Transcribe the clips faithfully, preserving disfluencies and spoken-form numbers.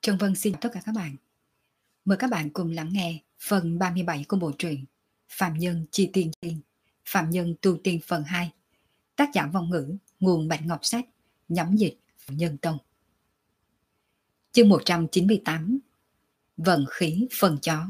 Trân Vân xin tất cả các bạn. Mời các bạn cùng lắng nghe phần ba mươi bảy của bộ truyện Phạm Nhân Chi Tiên Tiên, Phạm Nhân Tu Tiên phần hai. Tác giả Vong Ngữ, nguồn Bạch Ngọc Sách, nhóm dịch Nhân Tông. Chương một trăm chín mươi tám. Vận khí phần chó.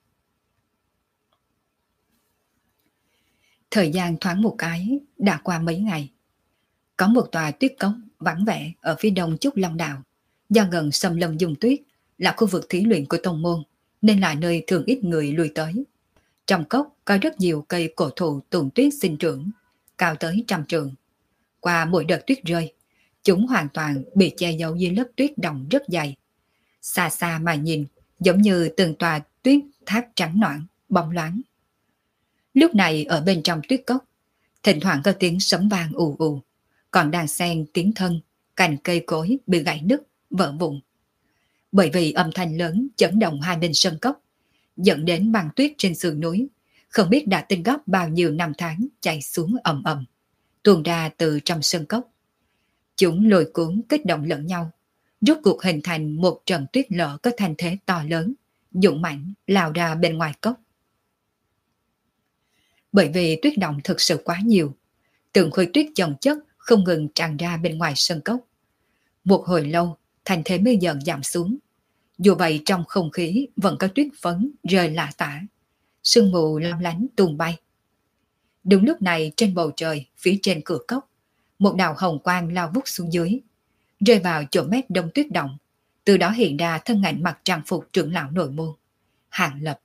Thời gian thoáng một cái, đã qua mấy ngày. Có một tòa tuyết cốc vắng vẻ ở phía đông Trúc Long Đạo. Do gần xâm lâm dùng tuyết, là khu vực thí luyện của tông môn, nên là nơi thường ít người lui tới. Trong cốc có rất nhiều cây cổ thụ tùng tuyết sinh trưởng, cao tới trăm trượng. Qua mỗi đợt tuyết rơi, chúng hoàn toàn bị che giấu dưới lớp tuyết đồng rất dày. Xa xa mà nhìn, giống như từng tòa tuyết tháp trắng nõn, bóng loáng. Lúc này ở bên trong tuyết cốc, thỉnh thoảng có tiếng sấm vang ù ù, còn đang xen tiếng thân, cành cây cối bị gãy nứt, vỡ vụn. Bởi vì âm thanh lớn chấn động hai bên sân cốc, dẫn đến băng tuyết trên sườn núi, không biết đã tinh góp bao nhiêu năm tháng chảy xuống ầm ầm, tuôn ra từ trong sân cốc. Chúng lôi cuốn kích động lẫn nhau, rốt cuộc hình thành một trận tuyết lở có thanh thế to lớn, dũng mãnh lao ra bên ngoài cốc. Bởi vì tuyết động thực sự quá nhiều, từng khối tuyết chồng chất không ngừng tràn ra bên ngoài sân cốc. Một hồi lâu, thành thế mới dần giảm xuống. Dù vậy trong không khí vẫn có tuyết phấn rơi lả tả, sương mù lam lánh tung bay. Đúng lúc này trên bầu trời phía trên cửa cốc, một đạo hồng quang lao vút xuống dưới, rơi vào chỗ mép đông tuyết động, từ đó hiện ra thân ảnh mặc trang phục trưởng lão nội môn, Hàng Lập.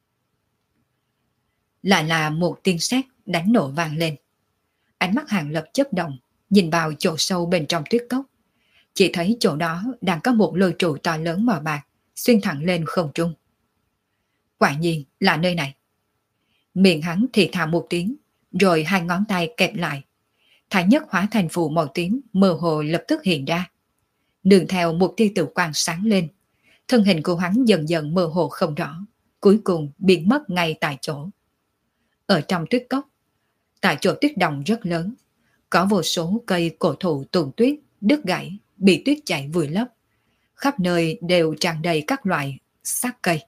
Lại là một tiếng sét đánh nổ vang lên. Ánh mắt Hàng Lập chớp động, nhìn vào chỗ sâu bên trong tuyết cốc. Chỉ thấy chỗ đó đang có một lôi trụ to lớn màu bạc, xuyên thẳng lên không trung. Quả nhiên là nơi này. Miệng hắn thì thào một tiếng, rồi hai ngón tay kẹp lại. Thái nhất hóa thành phù màu tím mơ hồ lập tức hiện ra. Nương theo một tia tử quang sáng lên, thân hình của hắn dần dần mơ hồ không rõ, cuối cùng biến mất ngay tại chỗ. Ở trong tuyết cốc, tại chỗ tuyết đồng rất lớn, có vô số cây cổ thụ tùng tuyết, đứt gãy, bị tuyết chảy vùi lấp. Khắp nơi đều tràn đầy các loại xác cây.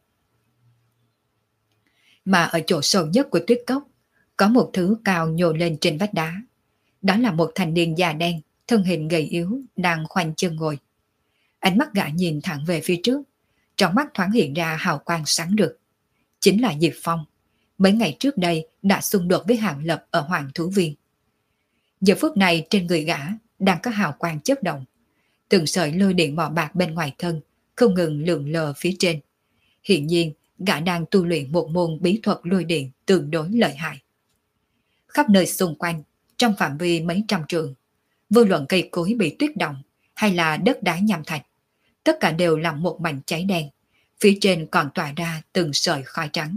Mà ở chỗ sâu nhất của tuyết cốc, có một thứ cao nhô lên trên vách đá. Đó là một thanh niên già đen, thân hình gầy yếu, đang khoanh chân ngồi. Ánh mắt gã nhìn thẳng về phía trước, trong mắt thoáng hiện ra hào quang sáng rực. Chính là Diệp Phong, mấy ngày trước đây đã xung đột với Hàng Lập ở Hoàng Thú Viên. Giờ phút này trên người gã đang có hào quang chớp động. Từng sợi lôi điện màu bạc bên ngoài thân không ngừng lượn lờ phía trên. Hiện nhiên, gã đang tu luyện một môn bí thuật lôi điện tương đối lợi hại. Khắp nơi xung quanh, trong phạm vi mấy trăm trượng, vô luận cây cối bị tuyết động hay là đất đá nham thạch, tất cả đều là một mảnh cháy đen, phía trên còn tỏa ra từng sợi khói trắng.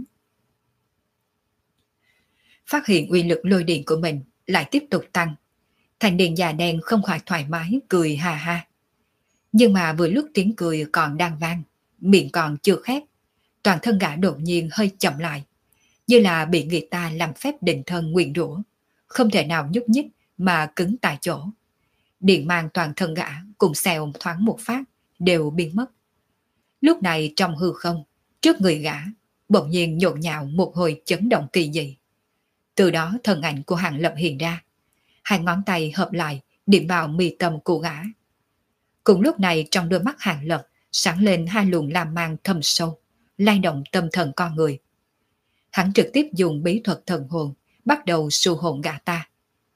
Phát hiện uy lực lôi điện của mình lại tiếp tục tăng, thành niên già đen không khỏi thoải mái cười ha ha. Nhưng mà vừa lúc tiếng cười còn đang vang, miệng còn chưa khép, toàn thân gã đột nhiên hơi chậm lại, như là bị người ta làm phép định thân nguyền rủa, không thể nào nhúc nhích mà cứng tại chỗ. Điện mang toàn thân gã cùng xèo thoáng một phát đều biến mất. Lúc này trong hư không, trước người gã bỗng nhiên nhộn nhạo một hồi chấn động kỳ dị. Từ đó thân ảnh của Hàng Lập hiện ra, hai ngón tay hợp lại điểm vào mi tâm của gã. Cùng lúc này trong đôi mắt Hàng Lập sáng lên hai luồng lam mang thâm sâu, lay động tâm thần con người. Hắn trực tiếp dùng bí thuật thần hồn bắt đầu sưu hồn gã ta.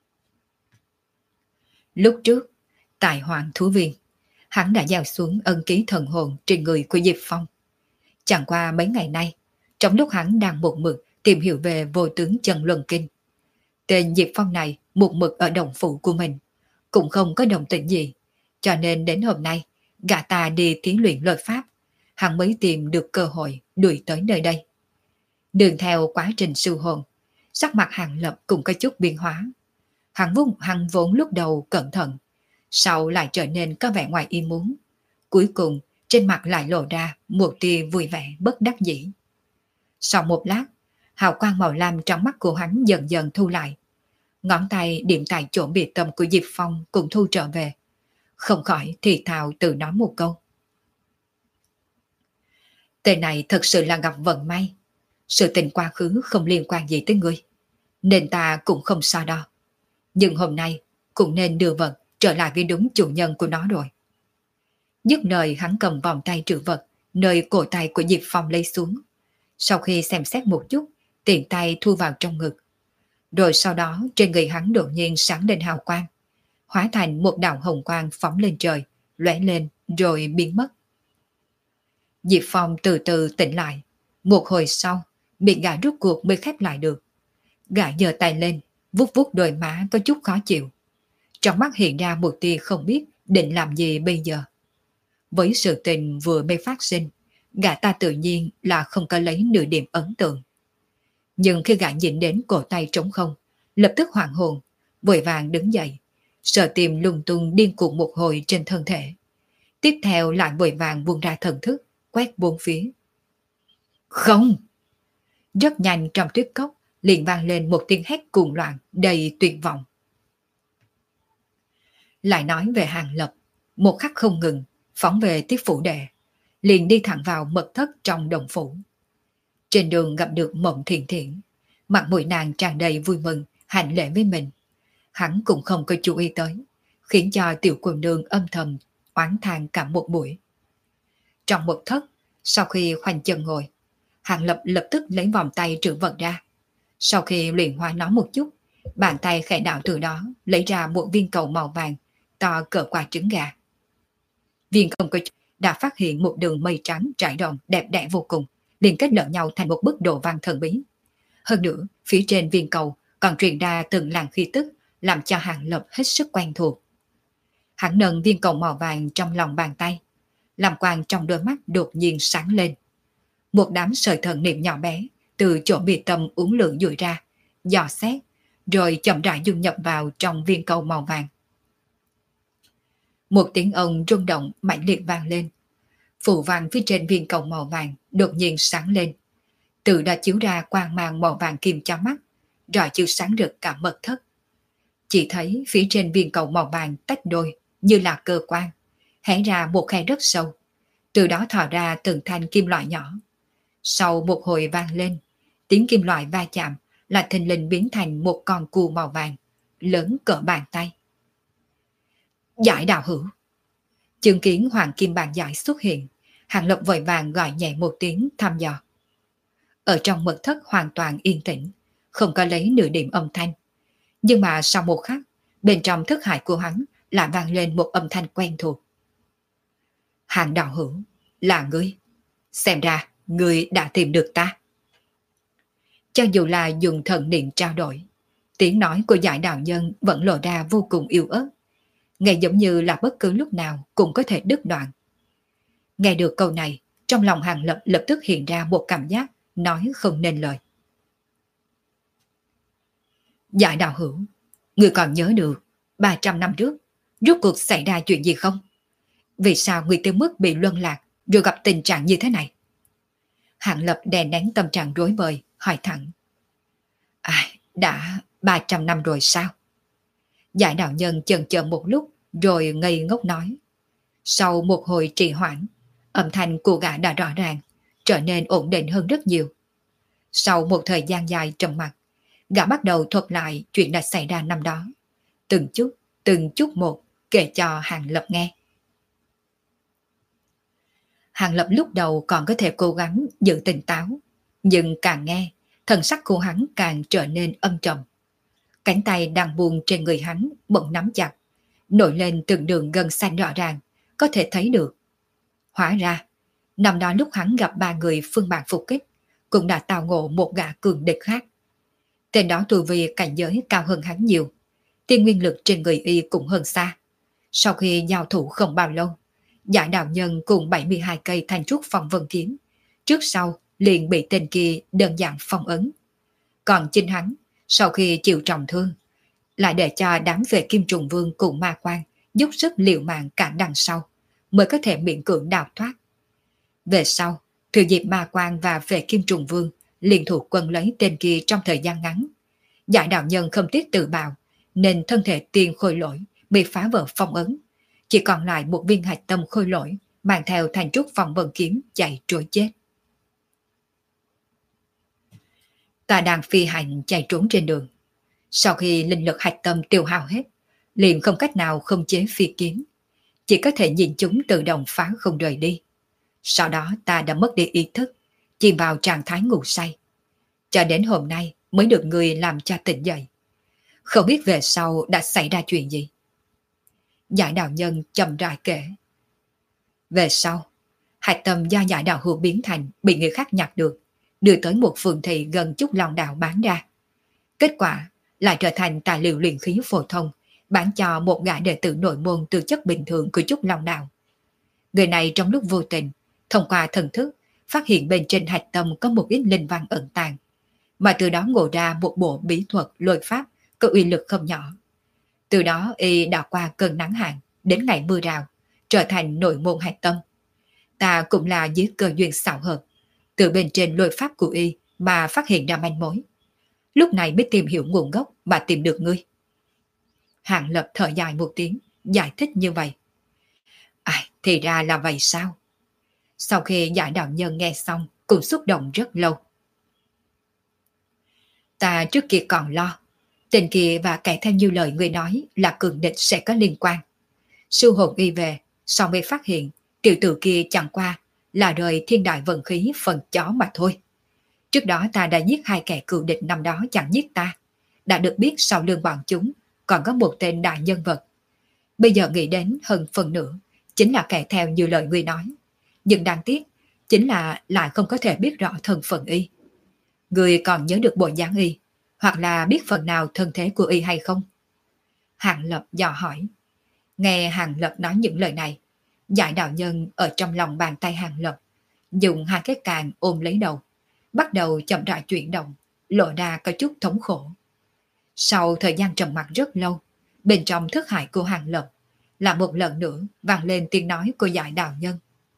Lúc trước, tại Hoàng Thú Viên, hắn đã gieo xuống ân ký thần hồn trên người của Diệp Phong. Chẳng qua mấy ngày nay, trong lúc hắn đang một mực tìm hiểu về vô tướng chân luân kinh, tên Diệp Phong này một mực ở đồng phủ của mình, cũng không có đồng tình gì, cho nên đến hôm nay, gã ta đi thí luyện lôi pháp, hắn mới tìm được cơ hội đuổi tới nơi đây. Đường theo quá trình sưu hồn, sắc mặt Hàng Lập cũng có chút biến hóa. Hắn vốn, hắn vốn lúc đầu cẩn thận, sau lại trở nên có vẻ ngoài ý muốn. Cuối cùng, trên mặt lại lộ ra một tia vui vẻ bất đắc dĩ. Sau một lát, hào quang màu lam trong mắt của hắn dần dần thu lại. Ngón tay điểm tại chỗ bị tâm của Diệp Phong cũng thu trở về. Không khỏi thì thào tự nói một câu. Tên này thật sự là gặp vận may. Sự tình quá khứ không liên quan gì tới ngươi, nên ta cũng không so đo. Nhưng hôm nay cũng nên đưa vật trở lại với đúng chủ nhân của nó rồi. Dứt lời hắn cầm vòng tay trữ vật nơi cổ tay của Diệp Phong lấy xuống. Sau khi xem xét một chút, tiện tay thu vào trong ngực. Rồi sau đó trên người hắn đột nhiên sáng lên hào quang, hóa thành một đạo hồng quang phóng lên trời, lóe lên rồi biến mất. Diệp Phong từ từ tỉnh lại. Một hồi sau, miệng gã rút cuộc mới khép lại được. Gã giơ tay lên, vuốt vuốt đôi má có chút khó chịu. Trong mắt hiện ra một tia không biết định làm gì bây giờ. Với sự tình vừa mới phát sinh, gã ta tự nhiên là không có lấy nửa điểm ấn tượng. Nhưng khi gã nhìn đến cổ tay trống không, lập tức hoảng hồn, vội vàng đứng dậy, sợ tìm lung tung điên cuồng một hồi trên thân thể. Tiếp theo lại vội vàng buông ra thần thức, quét bốn phía. Không! Rất nhanh trong tuyết cốc liền vang lên một tiếng hét cuồng loạn đầy tuyệt vọng. Lại nói về Hàng Lập, một khắc không ngừng, phóng về Tiết Phủ Đệ, liền đi thẳng vào mật thất trong đồng phủ. Trên đường gặp được Mộng Thiện Thiện, mặt mũi nàng tràn đầy vui mừng, hành lễ với mình. Hắn cũng không có chú ý tới, khiến cho tiểu cô nương âm thầm oán than cả một buổi. Trong mật thất, sau khi khoanh chân ngồi, Hàng Lập lập tức lấy vòng tay trữ vật ra. Sau khi luyện hóa nó một chút, bàn tay khẽ đạo từ đó lấy ra một viên cầu màu vàng to cỡ quả trứng gà. Viên không có đã phát hiện một đường mây trắng trải rộng đẹp đẽ vô cùng, liên kết lẫn nhau thành một bức đồ văn thần bí. Hơn nữa, phía trên viên cầu còn truyền ra từng làn khí tức, làm cho Hàng Lập hết sức quen thuộc. Hắn nâng viên cầu màu vàng trong lòng bàn tay, làm quang trong đôi mắt đột nhiên sáng lên. Một đám sợi thần niệm nhỏ bé từ chỗ bị tâm uốn lượn dụi ra, dò xét, rồi chậm rãi dung nhập vào trong viên cầu màu vàng. Một tiếng ông rung động mãnh liệt vang lên. Phù văn phía trên viên cầu màu vàng đột nhiên sáng lên. Từ đã chiếu ra quang mang màu vàng kim cho mắt, rồi chiếu sáng rực cả mật thất. Chỉ thấy phía trên viên cầu màu vàng tách đôi như là cơ quan, hé ra một khe rất sâu. Từ đó thò ra từng thanh kim loại nhỏ. Sau một hồi vang lên, tiếng kim loại va chạm là thình lình biến thành một con cù màu vàng, lớn cỡ bàn tay. Giải đạo hữu. Chứng kiến hoàng kim bàn giải xuất hiện, Hàng Lập vội vàng gọi nhẹ một tiếng thăm dò. Ở trong mật thất hoàn toàn yên tĩnh, không có lấy nửa điểm âm thanh. Nhưng mà sau một khắc, bên trong thức hải của hắn lại vang lên một âm thanh quen thuộc. Hàng đạo hữu, là ngươi. Xem ra, ngươi đã tìm được ta. Cho dù là dùng thần niệm trao đổi, tiếng nói của giải đạo nhân vẫn lộ ra vô cùng yếu ớt, nghe giống như là bất cứ lúc nào cũng có thể đứt đoạn. Nghe được câu này, trong lòng Hàng Lập lập tức hiện ra một cảm giác nói không nên lời. Giải đạo hữu, người còn nhớ được ba trăm năm trước rốt cuộc xảy ra chuyện gì không? Vì sao người tới mức bị luân lạc rồi gặp tình trạng như thế này? Hàng Lập đè nén tâm trạng rối bời, hỏi thẳng. À, đã ba trăm năm rồi sao? Giải đạo nhân chần chờ một lúc rồi ngây ngốc nói. Sau một hồi trì hoãn, âm thanh của gã đã rõ ràng, trở nên ổn định hơn rất nhiều. Sau một thời gian dài trầm mặc, gã bắt đầu thuật lại chuyện đã xảy ra năm đó. Từng chút, từng chút một kể cho Hàng Lập nghe. Hàng Lập lúc đầu còn có thể cố gắng giữ tỉnh táo, nhưng càng nghe, thần sắc của hắn càng trở nên âm trầm. Cánh tay đang buông trên người hắn bỗng nắm chặt, nổi lên từng đường gân xanh rõ ràng, có thể thấy được. Hóa ra, năm đó lúc hắn gặp ba người phương bản phục kích, cũng đã tào ngộ một gã cường địch khác. Tên đó tu vi cảnh giới cao hơn hắn nhiều, tiên nguyên lực trên người y cũng hơn xa. Sau khi giao thủ không bao lâu, giải đạo nhân cùng bảy mươi hai cây thanh trúc phong vân kiếm, trước sau liền bị tên kia đơn giản phong ấn. Còn chính hắn, sau khi chịu trọng thương, lại để cho đám về Kim Trùng Vương cùng Ma Quan dốc sức liều mạng cả đằng sau, mới có thể miễn cưỡng đào thoát. Về sau, thừa dịp Ma Quan và về Kim Trùng Vương liên thủ quân lấy tên kia trong thời gian ngắn. Giải đạo nhân không tiếc tự bào, nên thân thể tiên khôi lỗi bị phá vỡ phong ấn, chỉ còn lại một viên hạch tâm khôi lỗi mang theo thành trúc phong vân kiếm chạy trối chết. Ta đang phi hành chạy trốn trên đường. Sau khi linh lực hạch tâm tiêu hao hết, liền không cách nào không chế phi kiếm. Chỉ có thể nhìn chúng tự động phá không rời đi. Sau đó ta đã mất đi ý thức, chìm vào trạng thái ngủ say. Cho đến hôm nay mới được người làm cho tỉnh dậy. Không biết về sau đã xảy ra chuyện gì. Giải đạo nhân chậm rãi kể. Về sau, hạch tâm do giải đạo hữu biến thành bị người khác nhặt được, đưa tới một phường thị gần chút lòng đạo bán ra. Kết quả lại trở thành tài liệu luyện khí phổ thông, bán cho một gã đệ tử nội môn tư chất bình thường của chút lòng đạo. Người này trong lúc vô tình, thông qua thần thức, phát hiện bên trên hạch tâm có một ít linh văn ẩn tàng, mà từ đó ngộ ra một bộ bí thuật lôi pháp có uy lực không nhỏ. Từ đó y đã qua cơn nắng hạn, đến ngày mưa rào, trở thành nội môn hạch tâm. Ta cũng là dưới cơ duyên xảo hợp, từ bên trên lôi pháp của y mà phát hiện ra manh mối. Lúc này mới tìm hiểu nguồn gốc mà tìm được ngươi. Hàng Lập thở dài một tiếng, giải thích như vậy. À, thì ra là vậy sao? Sau khi giải đạo nhân nghe xong, cũng xúc động rất lâu. Ta trước kia còn lo, tình kia và kẻ theo như lời người nói là cường địch sẽ có liên quan. Sư hồn y về, sau mới phát hiện tiểu tử kia chẳng qua là đời thiên đại vận khí phần chó mà thôi. Trước đó ta đã giết hai kẻ cựu địch năm đó chẳng giết ta. Đã được biết sau lưng bọn chúng còn có một tên đại nhân vật. Bây giờ nghĩ đến hơn phần nữa chính là kẻ theo như lời ngươi nói. Nhưng đáng tiếc chính là lại không có thể biết rõ thân phận y. Ngươi còn nhớ được bộ dáng y, hoặc là biết phần nào thân thế của y hay không? Hàng Lập dò hỏi. Nghe Hàng Lập nói những lời này, giải đạo nhân ở trong lòng bàn tay Hàng Lập, dùng hai cái càng ôm lấy đầu, bắt đầu chậm rãi chuyển động, lộ ra có chút thống khổ. Sau thời gian trầm mặc rất lâu, bên trong thức hải của Hàng Lập là một lần nữa vang lên tiếng nói của giải đạo nhân.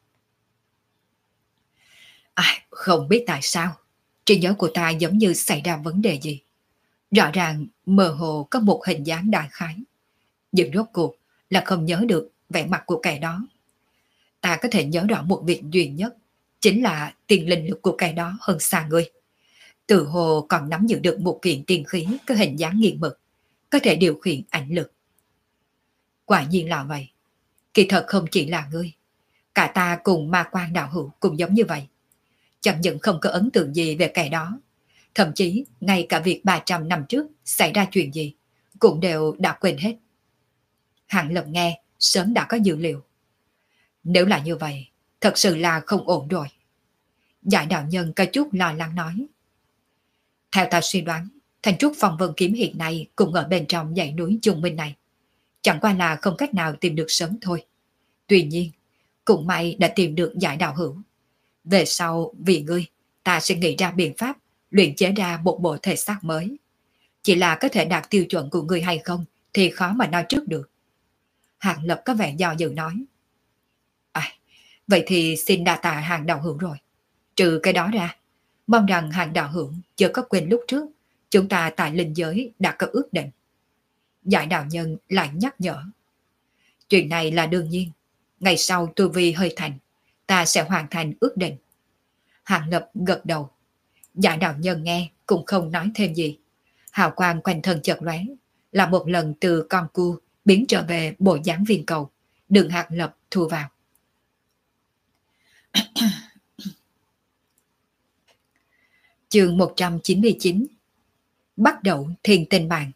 À, không biết tại sao, trí nhớ của ta giống như xảy ra vấn đề gì. Rõ ràng mơ hồ có một hình dáng đại khái, nhưng rốt cuộc là không nhớ được vẻ mặt của kẻ đó. Ta có thể nhớ rõ một việc duy nhất, chính là tiền linh lực của kẻ đó hơn xa ngươi. Từ hồ còn nắm giữ được một kiện tiên khí có hình dáng nghiêng mực, có thể điều khiển ảnh lực. Quả nhiên là vậy. Kỳ thật không chỉ là ngươi, cả ta cùng ma quan đạo hữu cũng giống như vậy. Chẳng những không có ấn tượng gì về kẻ đó, thậm chí ngay cả việc ba trăm năm trước xảy ra chuyện gì cũng đều đã quên hết. Hàng Lập nghe sớm đã có dữ liệu. Nếu là như vậy, thật sự là không ổn rồi. Giải đạo nhân có chút lo lắng nói. Theo ta suy đoán, thành trúc phong vân kiếm hiện nay cũng ở bên trong dãy núi Trung Minh này. Chẳng qua là không cách nào tìm được sớm thôi. Tuy nhiên, cũng may đã tìm được giải đạo hữu. Về sau, vì ngươi, ta sẽ nghĩ ra biện pháp luyện chế ra một bộ thể xác mới. Chỉ là có thể đạt tiêu chuẩn của ngươi hay không thì khó mà nói trước được. Hàng Lập có vẻ do dự nói. À, vậy thì xin đa tạ Hàng đạo hữu rồi. Trừ cái đó ra, mong rằng Hàng đạo hữu chưa có quên lúc trước chúng ta tại linh giới đã có ước định. Giải đạo nhân lại nhắc nhở. Chuyện này là đương nhiên. Ngày sau tu vi hơi thành, ta sẽ hoàn thành ước định. Hàng Lập gật đầu. Giải đạo nhân nghe cũng không nói thêm gì. Hào quang quanh thân chợt lóe, là một lần từ con cu biến trở về bộ dáng viên cầu, đường Hàng Lập thu vào. Chương một trăm chín mươi chín. Bắt đầu thiên tinh bàn.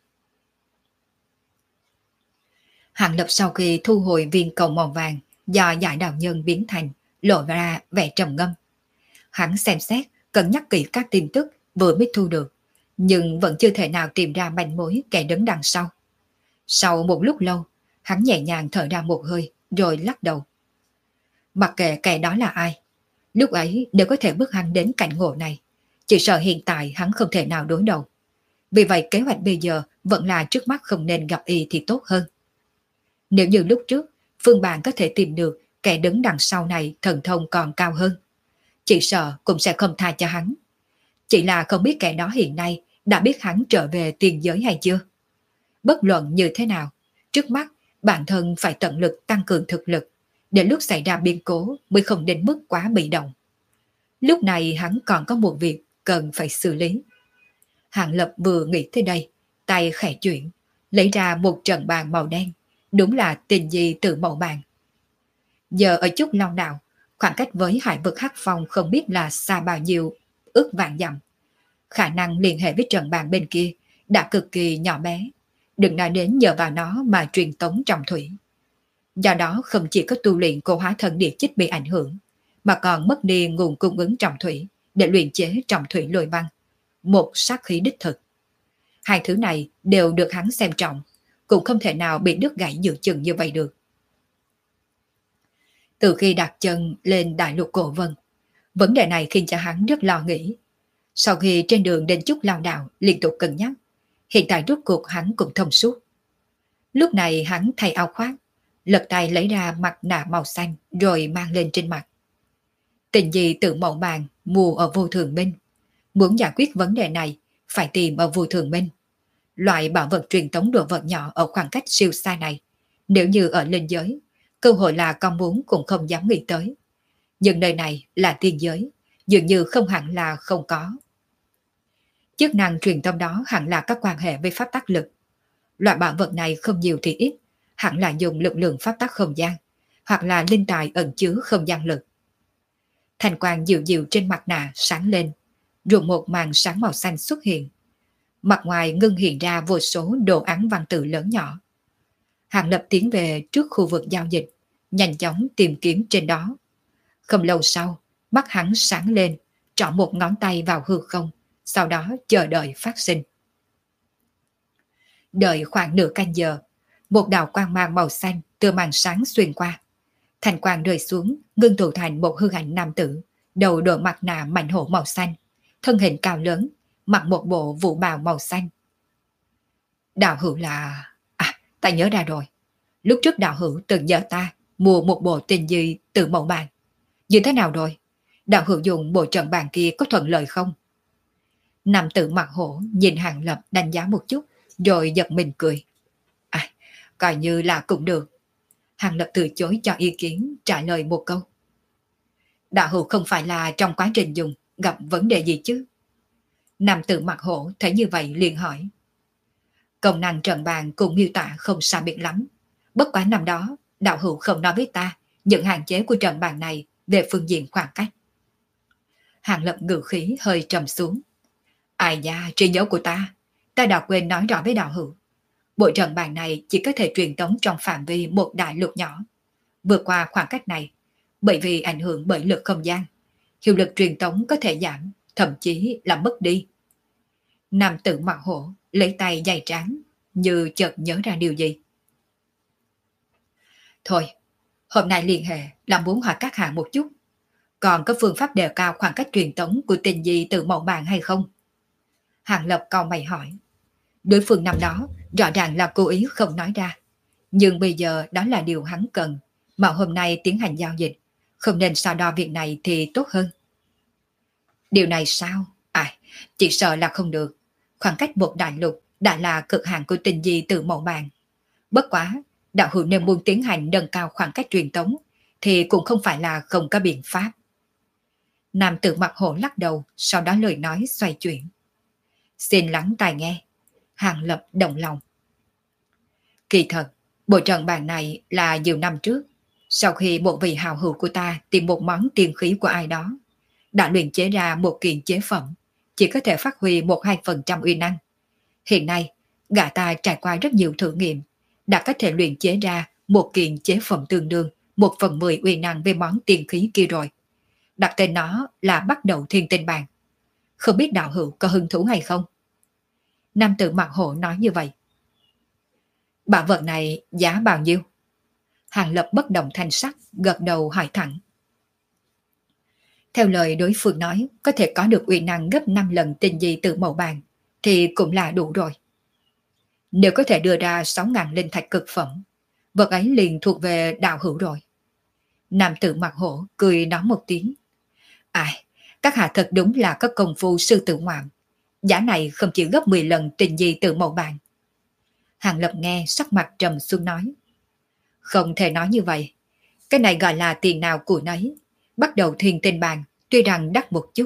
Hàng Lập sau khi thu hồi viên cầu màu vàng do giải đạo nhân biến thành, lộ ra vẻ trầm ngâm. Hắn xem xét, cân nhắc kỹ các tin tức vừa mới thu được, nhưng vẫn chưa thể nào tìm ra manh mối kẻ đứng đằng sau. Sau một lúc lâu, hắn nhẹ nhàng thở ra một hơi, rồi lắc đầu. Mặc kệ kẻ đó là ai, lúc ấy đều có thể bước hắn đến cảnh ngộ này, chỉ sợ hiện tại hắn không thể nào đối đầu. Vì vậy kế hoạch bây giờ vẫn là trước mắt không nên gặp y thì tốt hơn. Nếu như lúc trước, Phương Bàn có thể tìm được kẻ đứng đằng sau này thần thông còn cao hơn, chỉ sợ cũng sẽ không tha cho hắn. Chỉ là không biết kẻ đó hiện nay đã biết hắn trở về tiền giới hay chưa. Bất luận như thế nào, trước mắt bản thân phải tận lực tăng cường thực lực, để lúc xảy ra biến cố mới không đến mức quá bị động. Lúc này hắn còn có một việc cần phải xử lý. Hàng Lập vừa nghĩ tới đây, tay khẽ chuyển, lấy ra một trận bàn màu đen, đúng là tình gì từ mẫu bàn. Giờ ở chút Long Đào, khoảng cách với hải vực Hắc Phong không biết là xa bao nhiêu, ước vạn dặm. Khả năng liên hệ với trận bàn bên kia đã cực kỳ nhỏ bé, đừng nói đến nhờ vào nó mà truyền tống trọng thủy. Do đó không chỉ có tu luyện của hóa thần địa chích bị ảnh hưởng, mà còn mất đi nguồn cung ứng trọng thủy để luyện chế trọng thủy lôi băng, một sát khí đích thực. Hai thứ này đều được hắn xem trọng, cũng không thể nào bị đứt gãy giữa chừng như vậy được. Từ khi đặt chân lên đại lục Cổ Vân, vấn đề này khiến cho hắn rất lo nghĩ. Sau khi trên đường đến chút lao đảo liên tục cân nhắc, hiện tại rốt cuộc hắn cũng thông suốt. Lúc này hắn thay áo khoác, lật tay lấy ra mặt nạ màu xanh rồi mang lên trên mặt. Tình gì tự mẫu bàn mua ở Vô Thường Minh. Muốn giải quyết vấn đề này phải tìm ở Vô Thường Minh. Loại bảo vật truyền tống đồ vật nhỏ ở khoảng cách siêu xa này, nếu như ở linh giới, cơ hội là con muốn cũng không dám nghĩ tới. Nhưng nơi này là tiên giới, dường như không hẳn là không có. Chức năng truyền thông đó hẳn là các quan hệ với pháp tắc lực. Loại bảo vật này không nhiều thì ít, hẳn là dùng lực lượng pháp tắc không gian, hoặc là linh tài ẩn chứa không gian lực. Thành quang dịu dịu trên mặt nạ sáng lên, rồi một màn sáng màu xanh xuất hiện. Mặt ngoài ngưng hiện ra vô số đồ án văn tự lớn nhỏ. Hàng Lập tiến về trước khu vực giao dịch, nhanh chóng tìm kiếm trên đó. Không lâu sau, mắt hắn sáng lên, trỏ một ngón tay vào hư không, sau đó chờ đợi phát sinh. Đợi khoảng nửa canh giờ, một đạo quang mang màu xanh từ màn sáng xuyên qua. Thành quang rơi xuống, ngưng tụ thành một hư ảnh nam tử, đầu đội mặt nạ mảnh hổ màu xanh, thân hình cao lớn, mặc một bộ vũ bào màu xanh. Đạo hữu là... À, ta nhớ ra rồi. Lúc trước đạo hữu từng nhờ ta mua một bộ tình gì từ mẫu bàn. Như thế nào rồi? Đạo hữu dùng bộ trận bàn kia có thuận lợi không? Nam tử mặt hổ nhìn Hàng Lập đánh giá một chút, rồi giật mình cười. À, coi như là cũng được. Hàng Lập từ chối cho ý kiến, trả lời một câu. Đạo hữu không phải là trong quá trình dùng gặp vấn đề gì chứ? Nam tử mặt hổ thấy như vậy liền hỏi. Công năng trận bàn cùng miêu tả không xa biệt lắm. Bất quá năm đó, đạo hữu không nói với ta những hạn chế của trận bàn này về phương diện khoảng cách. Hàng Lập ngữ khí hơi trầm xuống. Ai da, trí nhớ của ta, ta đã quên nói rõ với đạo hữu. Bộ trận bàn này chỉ có thể truyền tống trong phạm vi một đại lục nhỏ. Vượt qua khoảng cách này, bởi vì ảnh hưởng bởi lực không gian, hiệu lực truyền tống có thể giảm, thậm chí là mất đi. Nam tử mặt hổ lấy tay dày trán, như chợt nhớ ra điều gì. Thôi, hôm nay liên hệ là muốn hỏi các hạng một chút. Còn có phương pháp đề cao khoảng cách truyền tống của tình gì từ mẫu bàn hay không? Hàng Lập cau mày hỏi. Đối phương năm đó rõ ràng là cố ý không nói ra. Nhưng bây giờ đó là điều hắn cần, mà hôm nay tiến hành giao dịch. Không nên so đo việc này thì tốt hơn. Điều này sao? À, chỉ sợ là không được. Khoảng cách một đại lục đã là cực hạn của tình gì từ mẫu bàn. Bất quá, đạo hữu nếu muốn tiến hành nâng cao khoảng cách truyền tống thì cũng không phải là không có biện pháp. Nam tử mặt hổ lắc đầu, sau đó lời nói xoay chuyển. Xin lắng tai nghe. Hàng Lập động lòng. Kỳ thật, bộ trận bàn này là nhiều năm trước, sau khi một vị hào hữu của ta tìm một món tiên khí của ai đó, đã luyện chế ra một kiện chế phẩm, chỉ có thể phát huy một hai phần trăm uy năng. Hiện nay, gã ta trải qua rất nhiều thử nghiệm, đã có thể luyện chế ra một kiện chế phẩm tương đương một phần mười uy năng về món tiên khí kia rồi. Đặt tên nó là Bắt Đầu Thiên Tinh Bàn. Không biết đạo hữu có hứng thú hay không? Nam tử mặt hổ nói như vậy. Bảo vật này giá bao nhiêu? Hàng Lập bất động thanh sắc, gật đầu hỏi thẳng. Theo lời đối phương nói, có thể có được uy năng gấp năm lần tinh dị từ mẫu bàn, thì cũng là đủ rồi. Nếu có thể đưa ra sáu ngàn linh thạch cực phẩm, vật ấy liền thuộc về đạo hữu rồi. Nam tử mặt hổ cười nói một tiếng. Ai, các hạ thật đúng là có công phu sư tử ngoạm. Giá này không chỉ gấp mười lần tình dị từ mẫu bàn. Hàng Lập nghe sắc mặt trầm xuống nói. Không thể nói như vậy. Cái này gọi là tiền nào của nấy. Bắt đầu thiên tinh bàn, tuy rằng đắt một chút,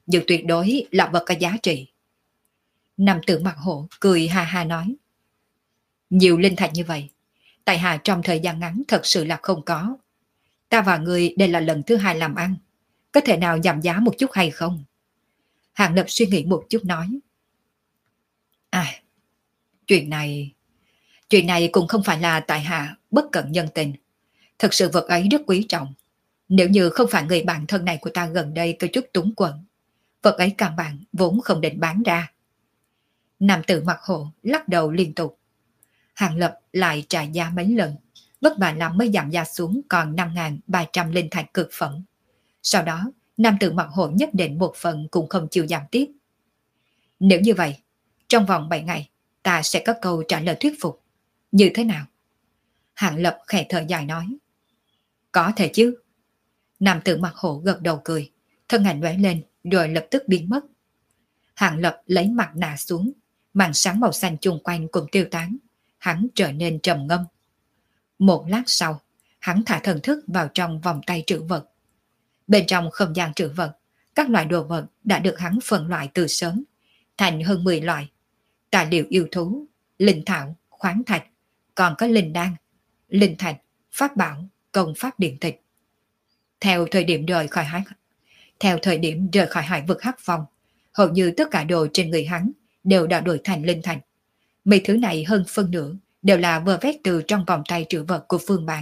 nhưng tuyệt đối là vật có giá trị. Nam tử mặt hổ cười ha ha nói. Nhiều linh thạch như vậy, tại hạ trong thời gian ngắn thật sự là không có. Ta và người đây là lần thứ hai làm ăn, có thể nào giảm giá một chút hay không? Hàng Lập suy nghĩ một chút nói. À, chuyện này... Chuyện này cũng không phải là tại hạ bất cận nhân tình. Thật sự vật ấy rất quý trọng. Nếu như không phải người bạn thân này của ta gần đây có chút túng quẫn, vật ấy căn bản vốn không định bán ra. Nam tử mặt hộ lắc đầu liên tục. Hàng Lập lại trả giá mấy lần, vất vả lắm mới giảm giá xuống còn năm nghìn ba trăm linh thạch cực phẩm. Sau đó, nam tử mặt hộ nhất định một phần cũng không chịu giảm tiếp. Nếu như vậy, trong vòng bảy ngày, ta sẽ có câu trả lời thuyết phục. Như thế nào? Hàng Lập khẽ thở dài nói. Có thể chứ. Nam tử mặt hộ gật đầu cười, thân ảnh lóe lên rồi lập tức biến mất. Hàng Lập lấy mặt nạ xuống, màn sáng màu xanh chung quanh cũng tiêu tán, hắn trở nên trầm ngâm. Một lát sau, hắn thả thần thức vào trong vòng tay trữ vật. Bên trong không gian trữ vật, các loại đồ vật đã được hắn phân loại từ sớm, thành hơn mười loại. Tài liệu yêu thú, linh thảo, khoáng thạch, còn có linh đan, linh thạch, pháp bảo, công pháp điện tịch. Theo thời điểm rời khỏi hải, theo thời điểm rời khỏi hải vực Hắc Phong, hầu như tất cả đồ trên người hắn đều đã đổi thành linh thạch. Mấy thứ này hơn phân nửa đều là vơ vét từ trong vòng tay trữ vật của Phương Bàn.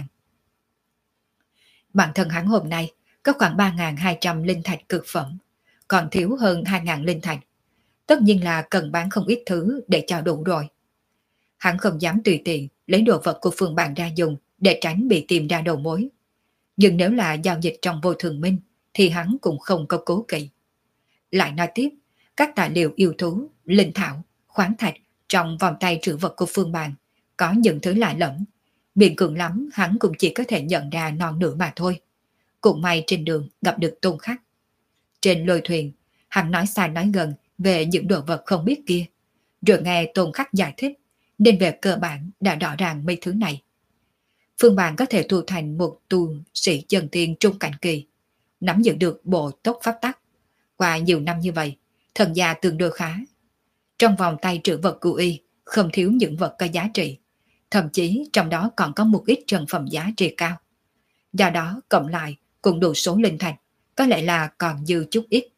Bản thân hắn hôm nay có khoảng ba nghìn hai trăm linh thạch cực phẩm, còn thiếu hơn hai nghìn linh thạch. Tất nhiên là cần bán không ít thứ để cho đủ rồi. Hắn không dám tùy tiện lấy đồ vật của Phương Bàn ra dùng để tránh bị tìm ra đầu mối. Nhưng nếu là giao dịch trong vô thường minh thì hắn cũng không có cố kỵ. Lại nói tiếp, các tài liệu yêu thú, linh thảo, khoáng thạch trong vòng tay trữ vật của Phương Bàn có những thứ lạ lẫm. Miệng cường lắm hắn cũng chỉ có thể nhận ra non nửa mà thôi. Cũng may trên đường gặp được Tôn Khắc. Trên lôi thuyền, hắn nói sai nói gần về những đồ vật không biết kia. Rồi nghe Tôn Khắc giải thích, nên về cơ bản đã rõ ràng mấy thứ này. Phương Bàn có thể tu thành một tu sĩ chân tiên trung cảnh kỳ, nắm giữ được bộ tốc pháp tắc. Qua nhiều năm như vậy, thần gia tương đối khá. Trong vòng tay trữ vật của y không thiếu những vật có giá trị, thậm chí trong đó còn có một ít trần phẩm giá trị cao. Do đó cộng lại cũng đủ số linh thạch, có lẽ là còn dư chút ít.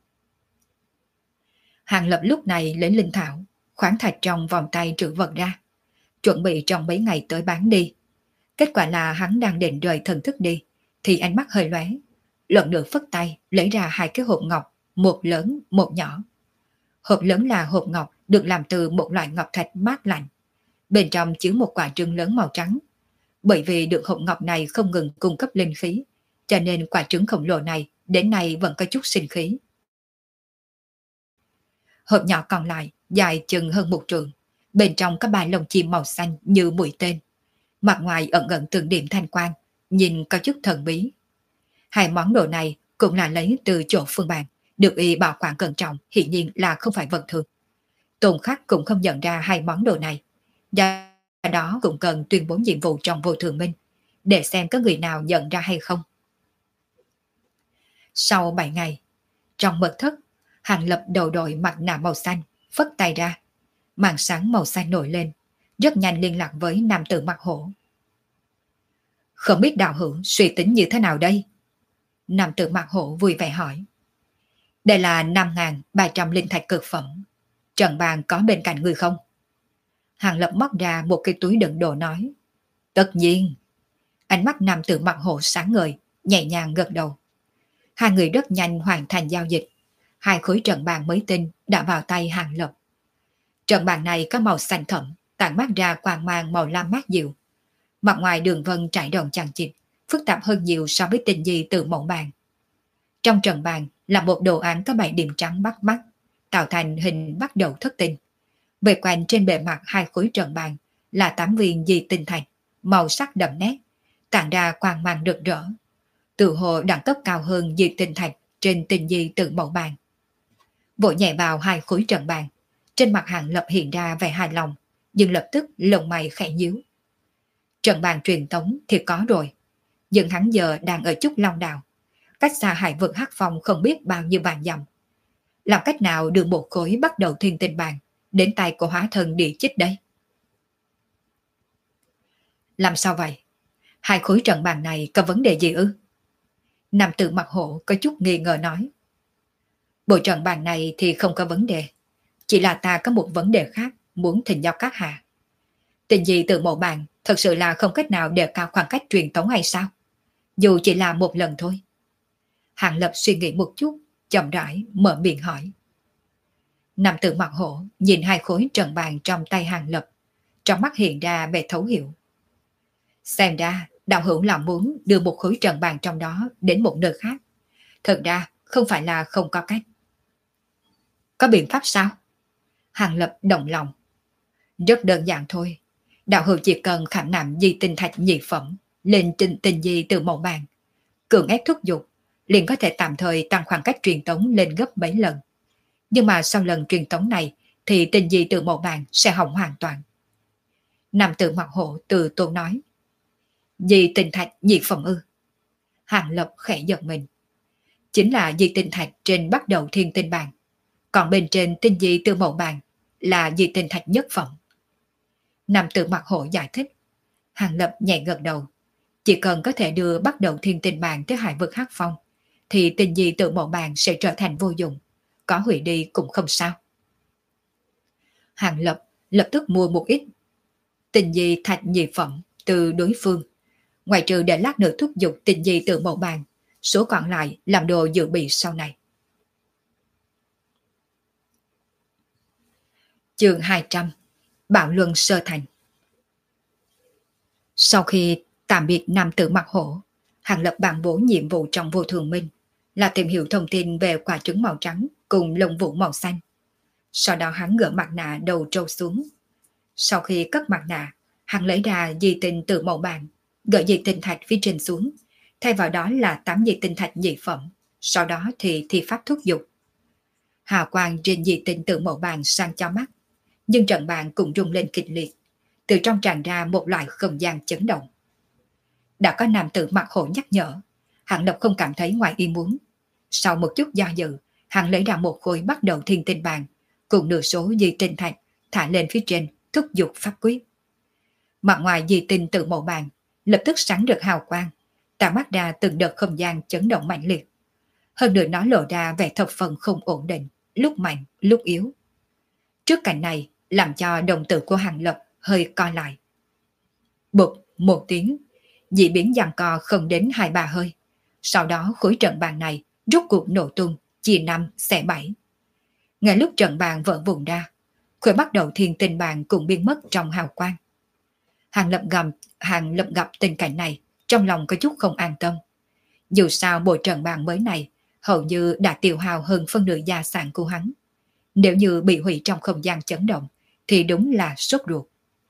Hàng Lập lúc này lấy linh thảo, khoáng thạch trong vòng tay trữ vật ra, chuẩn bị trong mấy ngày tới bán đi. Kết quả là hắn đang định rời thần thức đi, thì ánh mắt hơi lóe, lần nữa phất tay lấy ra hai cái hộp ngọc, một lớn, một nhỏ. Hộp lớn là hộp ngọc được làm từ một loại ngọc thạch mát lạnh, bên trong chứa một quả trứng lớn màu trắng. Bởi vì được hộp ngọc này không ngừng cung cấp linh khí, cho nên quả trứng khổng lồ này đến nay vẫn có chút sinh khí. Hộp nhỏ còn lại dài chừng hơn một trượng, bên trong có ba lông chim màu xanh như mũi tên, mặt ngoài ẩn ẩn từng điểm thanh quang, nhìn có chút thần bí. Hai món đồ này cũng là lấy từ chỗ Phương Bàn, được y bảo quản cẩn trọng, hiển nhiên là không phải vật thường. Tôn Khắc cũng không nhận ra hai món đồ này, do đó cũng cần tuyên bố nhiệm vụ trong vô thường minh, để xem có người nào nhận ra hay không. Sau bảy ngày, trong mật thất, Hàng Lập đầu đội mặt nạ màu xanh, phất tay ra, màn sáng màu xanh nổi lên, rất nhanh liên lạc với nam tử mặt hổ. Không biết đạo hữu suy tính như thế nào đây? Nam tử mặt hổ vui vẻ hỏi. Đây là năm nghìn ba trăm linh thạch cực phẩm. Trần Bàn có bên cạnh người không? Hàng Lập móc ra một cái túi đựng đồ nói. Tất nhiên. Ánh mắt nam tử mặt hổ sáng ngời, nhẹ nhàng gật đầu. Hai người rất nhanh hoàn thành giao dịch. Hai khối trận bàn mới tinh đã vào tay Hàng Lập. Trận bàn này có màu xanh thẫm, tản mát ra quang mang màu lam mát dịu. Mặt ngoài đường vân trải đồng chằng chịt, phức tạp hơn nhiều so với tinh di từ mẫu bàn. Trong trận bàn là một đồ án có bảy điểm trắng bắt mắt, tạo thành hình bắt đầu thất tinh. Về quanh trên bề mặt hai khối trận bàn là tám viên di tinh thạch, màu sắc đậm nét, tản ra quang mang rực rỡ. Tự hồ đẳng cấp cao hơn di tinh thạch trên tinh di từ mẫu bàn. Vỗ nhẹ vào hai khối trận bàn, trên mặt Hàng Lập hiện ra vẻ hài lòng, nhưng lập tức lông mày khẽ nhíu. Trận bàn truyền thống thì có rồi, nhưng hắn giờ đang ở Trúc Long Đảo, cách xa hải vực Hắc Phong không biết bao nhiêu vạn dặm, làm cách nào đưa một khối bắt đầu thiên tinh bàn đến tay của hóa thân địa chích đây? Làm sao vậy? Hai khối trận bàn này có vấn đề gì ư? Nam tử mặt hổ có chút nghi ngờ nói. Bộ trận bàn này thì không có vấn đề. Chỉ là ta có một vấn đề khác muốn thỉnh giáo các hạ. Tình gì từ mộ bàn thật sự là không cách nào đề cao khoảng cách truyền tống hay sao? Dù chỉ là một lần thôi. Hàng Lập suy nghĩ một chút, chậm rãi mở miệng hỏi. Nam tử mặt hổ nhìn hai khối trận bàn trong tay Hàng Lập, trong mắt hiện ra vẻ thấu hiểu. Xem ra đạo hữu là muốn đưa một khối trận bàn trong đó đến một nơi khác. Thật ra không phải là không có cách. Có biện pháp sao? Hàng Lập động lòng. Rất đơn giản thôi. Đạo hữu chỉ cần khảm nạm di tinh thạch nhị phẩm lên trình tình di từ mẫu bàn, cường ép thúc giục, liền có thể tạm thời tăng khoảng cách truyền tống lên gấp mấy lần. Nhưng mà sau lần truyền tống này thì tình di từ mẫu bàn sẽ hỏng hoàn toàn. Nam tử mặt hổ từ tốn nói. Di tinh thạch nhị phẩm ư? Hàng Lập khẽ giật mình. Chính là di tinh thạch trên bắt đầu thiên tinh bàn, còn bên trên tinh di từ mẫu bàn là di tinh thạch nhất phẩm. Nam tử mặt hổ giải thích. Hàng Lập nhẹ gật đầu. Chỉ cần có thể đưa bắt đầu thiên tinh bàn tới hải vực Hắc Phong thì tinh di từ mẫu bàn sẽ trở thành vô dụng. Có hủy đi cũng không sao. Hàng Lập lập tức mua một ít tinh di thạch nhị phẩm từ đối phương. Ngoài trừ để lát nữa thúc giục tinh di từ mẫu bàn, số còn lại làm đồ dự bị sau này. Chương hai trăm. Bạo luân sơ thành. Sau khi tạm biệt nam tử mặt hổ, Hàng Lập bàn bố nhiệm vụ trong vô thường minh là tìm hiểu thông tin về quả trứng màu trắng cùng lông vũ màu xanh. Sau đó hắn gỡ mặt nạ đầu trâu xuống. Sau khi cất mặt nạ, hắn lấy ra di tinh từ màu bàn, gỡ di tinh thạch phía trên xuống, thay vào đó là tám di tinh thạch nhị phẩm. Sau đó thì thi pháp thúc giục. Hào quang trên di tinh từ màu bàn sang cho mắt, nhưng trận bàn cũng rung lên kịch liệt, từ trong tràn ra một loại không gian chấn động. Đã có nam tử mặt hổ nhắc nhở, Hàng Lập không cảm thấy ngoài ý muốn. Sau một chút do dự, hắn lấy ra một khối bắt đầu thiên tinh bàn cùng nửa số di tinh thạch thả lên phía trên, thúc giục pháp quyết. Mặt ngoài di tinh từ màu bàn lập tức sáng rực hào quang, tạo mắt ra từng đợt không gian chấn động mạnh liệt. Hơn nữa nó lộ ra vẻ thập phần không ổn định, lúc mạnh lúc yếu. Trước cảnh này làm cho đồng tử của Hàng Lập hơi co lại. Bụp một tiếng, dị biến giằng co không đến hai ba hơi. Sau đó khối trận bàn này rút cuộc nổ tung, chia năm xẻ bảy. Ngay lúc trận bàn vỡ vụn ra, khối bắt đầu thiên tinh bàn cũng biến mất trong hào quang. Hàng Lập gầm, Hàng Lập gặp tình cảnh này, trong lòng có chút không an tâm. Dù sao bộ trận bàn mới này hầu như đã tiêu hao hơn phân nửa gia sản của hắn. Nếu như bị hủy trong không gian chấn động thì đúng là sốt ruột.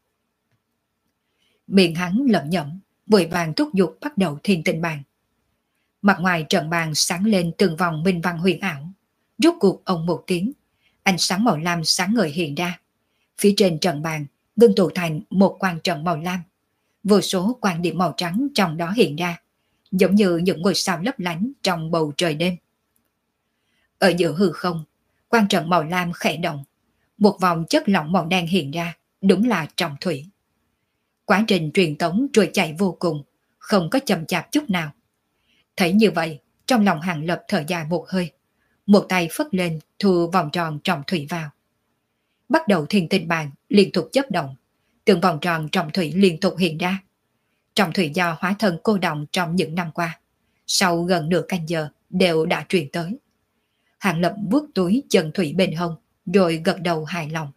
Miệng hắn lẩm nhẩm, vội vàng thúc giục bắt đầu thiên tinh bàn. Mặt ngoài trận bàn sáng lên từng vòng minh văn huyền ảo. Rút cuộc ông một tiếng, ánh sáng màu lam sáng ngời hiện ra. Phía trên trận bàn ngưng tụ thành một quang trận màu lam. Vô số quang điểm màu trắng trong đó hiện ra, giống như những ngôi sao lấp lánh trong bầu trời đêm. Ở giữa hư không, quang trận màu lam khẽ động, một vòng chất lỏng màu đen hiện ra, đúng là trọng thủy. Quá trình truyền tống trôi chảy vô cùng, không có chậm chạp chút nào. Thấy như vậy, trong lòng Hàng Lập thở dài một hơi, một tay phất lên thu vòng tròn trọng thủy vào. Bắt đầu thiên tinh bàn liên tục chấp động, từng vòng tròn trọng thủy liên tục hiện ra. Trọng thủy do hóa thân cô động trong những năm qua, sau gần nửa canh giờ đều đã truyền tới. Hàng Lập vuốt túi chân thủy bên hông, rồi gật đầu hài lòng.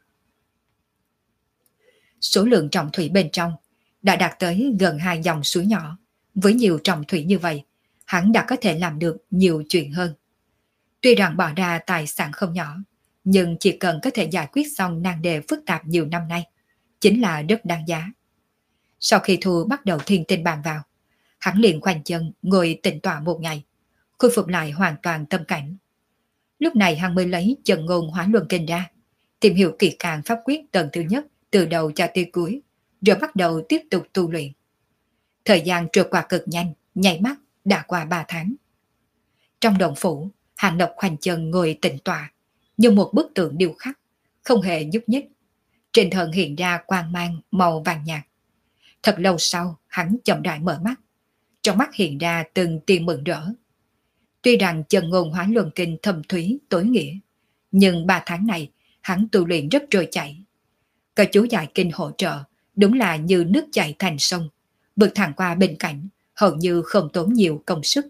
Số lượng trọng thủy bên trong đã đạt tới gần hai dòng suối nhỏ. Với nhiều trọng thủy như vậy, hắn đã có thể làm được nhiều chuyện hơn. Tuy rằng bỏ ra tài sản không nhỏ, nhưng chỉ cần có thể giải quyết xong nan đề phức tạp nhiều năm nay, chính là rất đáng giá. Sau khi Thu bắt đầu thiên tinh bàn vào, hắn liền khoanh chân ngồi tĩnh tọa một ngày, khôi phục lại hoàn toàn tâm cảnh. Lúc này hắn mới lấy chân ngôn hóa luân kinh ra, tìm hiểu kỹ càng pháp quyết tầng thứ nhất từ đầu cho tới cuối, rồi bắt đầu tiếp tục tu luyện. Thời gian trôi qua cực nhanh, nhảy mắt đã qua ba tháng. Trong động phủ, Hàng Lập khoanh chân ngồi tĩnh tọa, như một bức tượng điêu khắc, không hề nhúc nhích. Trên thân hiện ra quang mang màu vàng nhạt. Thật lâu sau, hắn chậm rãi mở mắt. Trong mắt hiện ra từng tia mừng rỡ. Tuy rằng chân ngôn hóa luân kinh thâm thúy, tối nghĩa, nhưng ba tháng này, hắn tu luyện rất trôi chảy. Có chú giải kinh hỗ trợ, đúng là như nước chảy thành sông, vượt thẳng qua bên cạnh, hầu như không tốn nhiều công sức.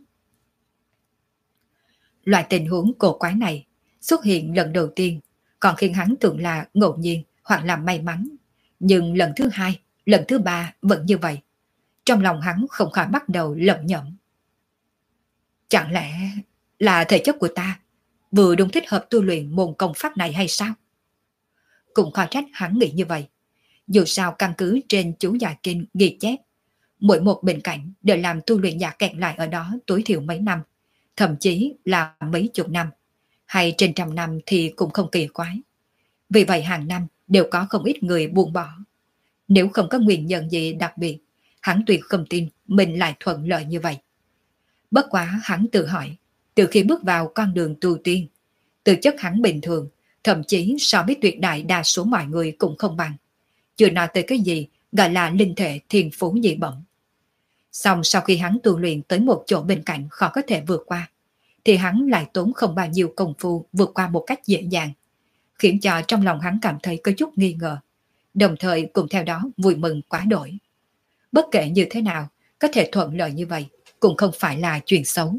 Loại tình huống cổ quái này xuất hiện lần đầu tiên, còn khiến hắn tưởng là ngẫu nhiên hoặc là may mắn. Nhưng lần thứ hai, lần thứ ba vẫn như vậy. Trong lòng hắn không khỏi bắt đầu lẩm nhẩm. Chẳng lẽ là thể chất của ta vừa đúng thích hợp tu luyện môn công pháp này hay sao? Cũng khó trách hắn nghĩ như vậy. Dù sao căn cứ trên chú giải kinh ghi chép, mỗi một bệnh cảnh đều làm tu luyện giả kẹt lại ở đó tối thiểu mấy năm, thậm chí là mấy chục năm, hay trên trăm năm thì cũng không kỳ quái. Vì vậy hàng năm đều có không ít người buông bỏ. Nếu không có nguyên nhân gì đặc biệt, hắn tuyệt không tin mình lại thuận lợi như vậy. Bất quá hắn tự hỏi, từ khi bước vào con đường tu tiên, tư chất hắn bình thường, thậm chí so với tuyệt đại đa số mọi người cũng không bằng. Chưa nói tới cái gì gọi là linh thể thiên phú dị bẩm. Xong sau khi hắn tu luyện tới một chỗ bên cạnh khó có thể vượt qua, thì hắn lại tốn không bao nhiêu công phu vượt qua một cách dễ dàng, khiến cho trong lòng hắn cảm thấy có chút nghi ngờ, đồng thời cùng theo đó vui mừng quá đổi. Bất kể như thế nào, có thể thuận lợi như vậy cũng không phải là chuyện xấu.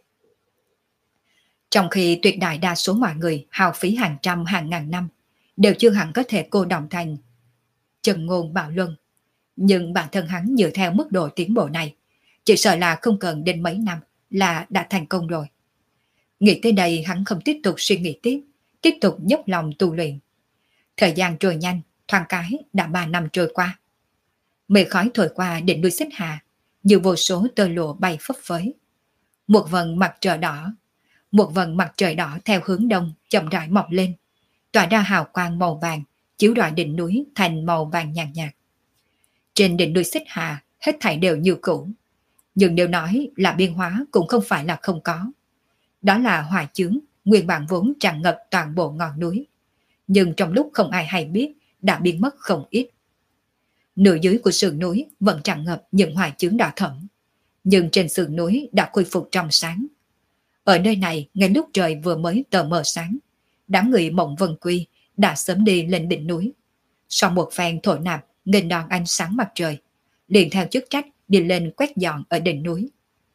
Trong khi tuyệt đại đa số mọi người hao phí hàng trăm hàng ngàn năm, đều chưa hẳn có thể cô đồng thành chân ngôn bạo luân. Nhưng bản thân hắn dựa theo mức độ tiến bộ này, chỉ sợ là không cần đến mấy năm là đã thành công rồi. Nghĩ tới đây hắn không tiếp tục suy nghĩ tiếp, tiếp tục dốc lòng tu luyện. Thời gian trôi nhanh, thoáng cái đã ba năm trôi qua. Mây khói thổi qua đỉnh núi Xích Hà, như vô số tơ lụa bay phấp phới. Một vầng mặt trời đỏ, một vầng mặt trời đỏ theo hướng đông chậm rãi mọc lên, tỏa ra hào quang màu vàng, chiếu rọi đỉnh núi thành màu vàng nhàn nhạt, nhạt. Trên đỉnh núi Xích Hà, hết thảy đều như cũ. Nhưng nếu nói là biến hóa cũng không phải là không có. Đó là hỏa chướng, nguyên bản vốn tràn ngập toàn bộ ngọn núi. Nhưng trong lúc không ai hay biết, đã biến mất không ít. Nửa dưới của sườn núi vẫn tràn ngập những hỏa chướng đỏ thẫm. Nhưng trên sườn núi đã khôi phục trong sáng. Ở nơi này, ngay lúc trời vừa mới tờ mờ sáng, đám người Mộng Vân Quy đã sớm đi lên đỉnh núi. Sau một phen thổi nạp, nghênh đón ánh sáng mặt trời, liền theo chức trách đi lên quét dọn ở đỉnh núi.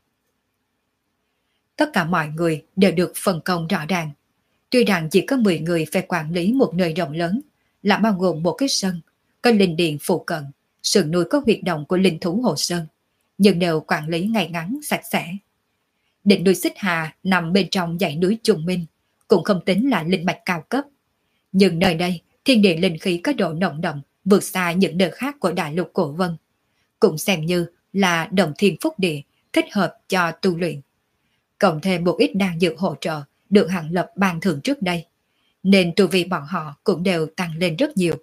Tất cả mọi người đều được phân công rõ ràng. Tuy rằng chỉ có mười người phải quản lý một nơi rộng lớn, là bao gồm một cái sân, có linh điện phụ cận, sườn núi có huyệt động của linh thú Hồ Sơn, nhưng đều quản lý ngay ngắn, sạch sẽ. Đỉnh núi Xích Hà nằm bên trong dãy núi Trùng Minh, cũng không tính là linh mạch cao cấp. Nhưng nơi đây, thiên địa linh khí có độ nồng đậm, vượt xa những nơi khác của đại lục Cổ Vân. Cũng xem như là đồng thiên phúc địa, thích hợp cho tu luyện. Cộng thêm một ít đan dược hỗ trợ, được hạng lập ban thưởng trước đây. Nên tu vi bọn họ cũng đều tăng lên rất nhiều.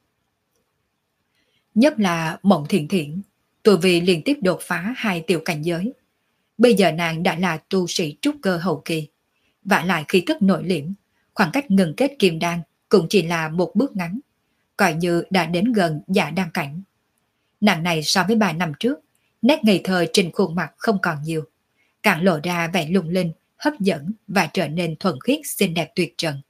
Nhất là Mộng Thiện Thiện, tu vi liên tiếp đột phá hai tiểu cảnh giới. Bây giờ nàng đã là tu sĩ trúc cơ hậu kỳ, vả lại khí tức nội liễm, khoảng cách ngừng kết kim đan cũng chỉ là một bước ngắn, coi như đã đến gần giả đan cảnh. Nàng này so với ba năm trước, nét ngây thơ trên khuôn mặt không còn nhiều, càng lộ ra vẻ lung linh, hấp dẫn và trở nên thuần khiết xinh đẹp tuyệt trần.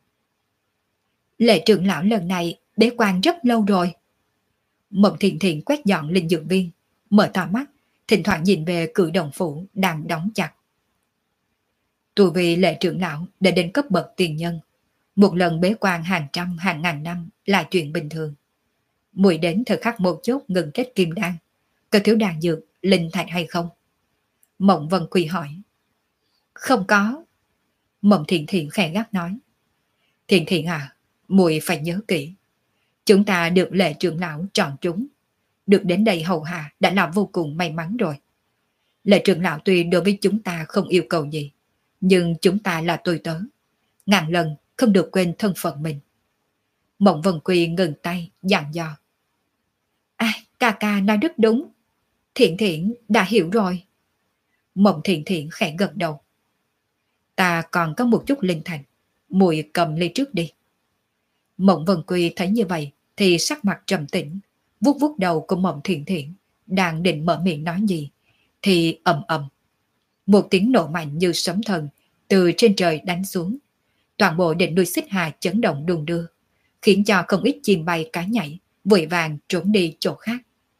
Lệ trưởng lão lần này bế quan rất lâu rồi. Mộng Thiện Thiện quét dọn linh dược viên, mở to mắt, thỉnh thoảng nhìn về cử động phủ đang đóng chặt. Tu vì Lệ trưởng lão đã đến cấp bậc tiền nhân, một lần bế quan hàng trăm hàng ngàn năm là chuyện bình thường. Mùi đến thời khắc một chốt ngừng kết kim đan, có thiếu đan dược, linh thạch hay không? Mộng Vân Quy hỏi. Không có. Mộng Thiện Thiện khẽ gắt nói. Thiện Thiện à, mùi phải nhớ kỹ. Chúng ta được Lệ trưởng lão chọn chúng. Được đến đây hầu hạ đã là vô cùng may mắn rồi. Lệ trưởng lão tuy đối với chúng ta không yêu cầu gì, nhưng chúng ta là tôi tớ. Ngàn lần không được quên thân phận mình. Mộng Vân Quy ngừng tay, dặn dò. À, ca ca nói rất đúng. Thiện Thiện đã hiểu rồi. Mộng Thiện Thiện khẽ gật đầu. Ta còn có một chút linh thành, muội cầm ly trước đi. Mộng Vân Quy thấy như vậy thì sắc mặt trầm tĩnh, vuốt vuốt đầu của Mộng Thiện Thiện, đang định mở miệng nói gì, thì ầm ầm. Một tiếng nổ mạnh như sấm thần từ trên trời đánh xuống. Toàn bộ đỉnh núi Xích Hà chấn động đung đưa, khiến cho không ít chim bay cá nhảy, vội vàng trốn đi chỗ khác.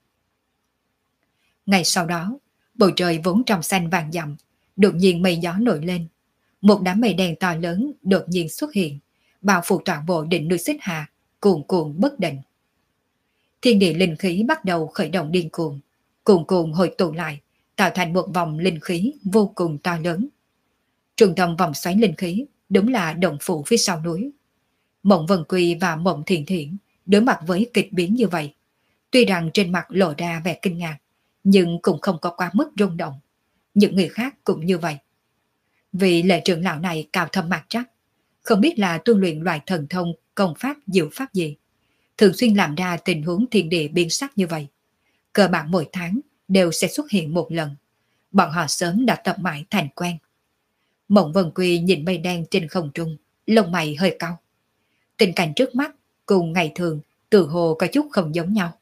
Ngày sau đó, bầu trời vốn trong xanh vàng dặm, đột nhiên mây gió nổi lên. Một đám mây đen to lớn đột nhiên xuất hiện, bao phủ toàn bộ đỉnh núi Xích Hà, cuồn cuộn bất định. Thiên địa linh khí bắt đầu khởi động điên cuồng, cuồn cuộn hội tụ lại, tạo thành một vòng linh khí vô cùng to lớn. Trung tâm vòng xoáy linh khí đúng là động phủ phía sau núi. Mộng Vân Quy và Mộng Thiện Thiện đối mặt với kịch biến như vậy, tuy rằng trên mặt lộ ra vẻ kinh ngạc, nhưng cũng không có quá mức rung động. Những người khác cũng như vậy. Vì lệ trưởng lão này cao thâm mặt chắc, không biết là tu luyện loại thần thông công pháp diệu pháp gì, thường xuyên làm ra tình huống thiên địa biến sắc như vậy. Cơ bản mỗi tháng đều sẽ xuất hiện một lần. Bọn họ sớm đã tập mãi thành quen. Mộng Vân Quy nhìn mây đen trên không trung, lông mày hơi cau. Tình cảnh trước mắt cùng ngày thường tự hồ có chút không giống nhau.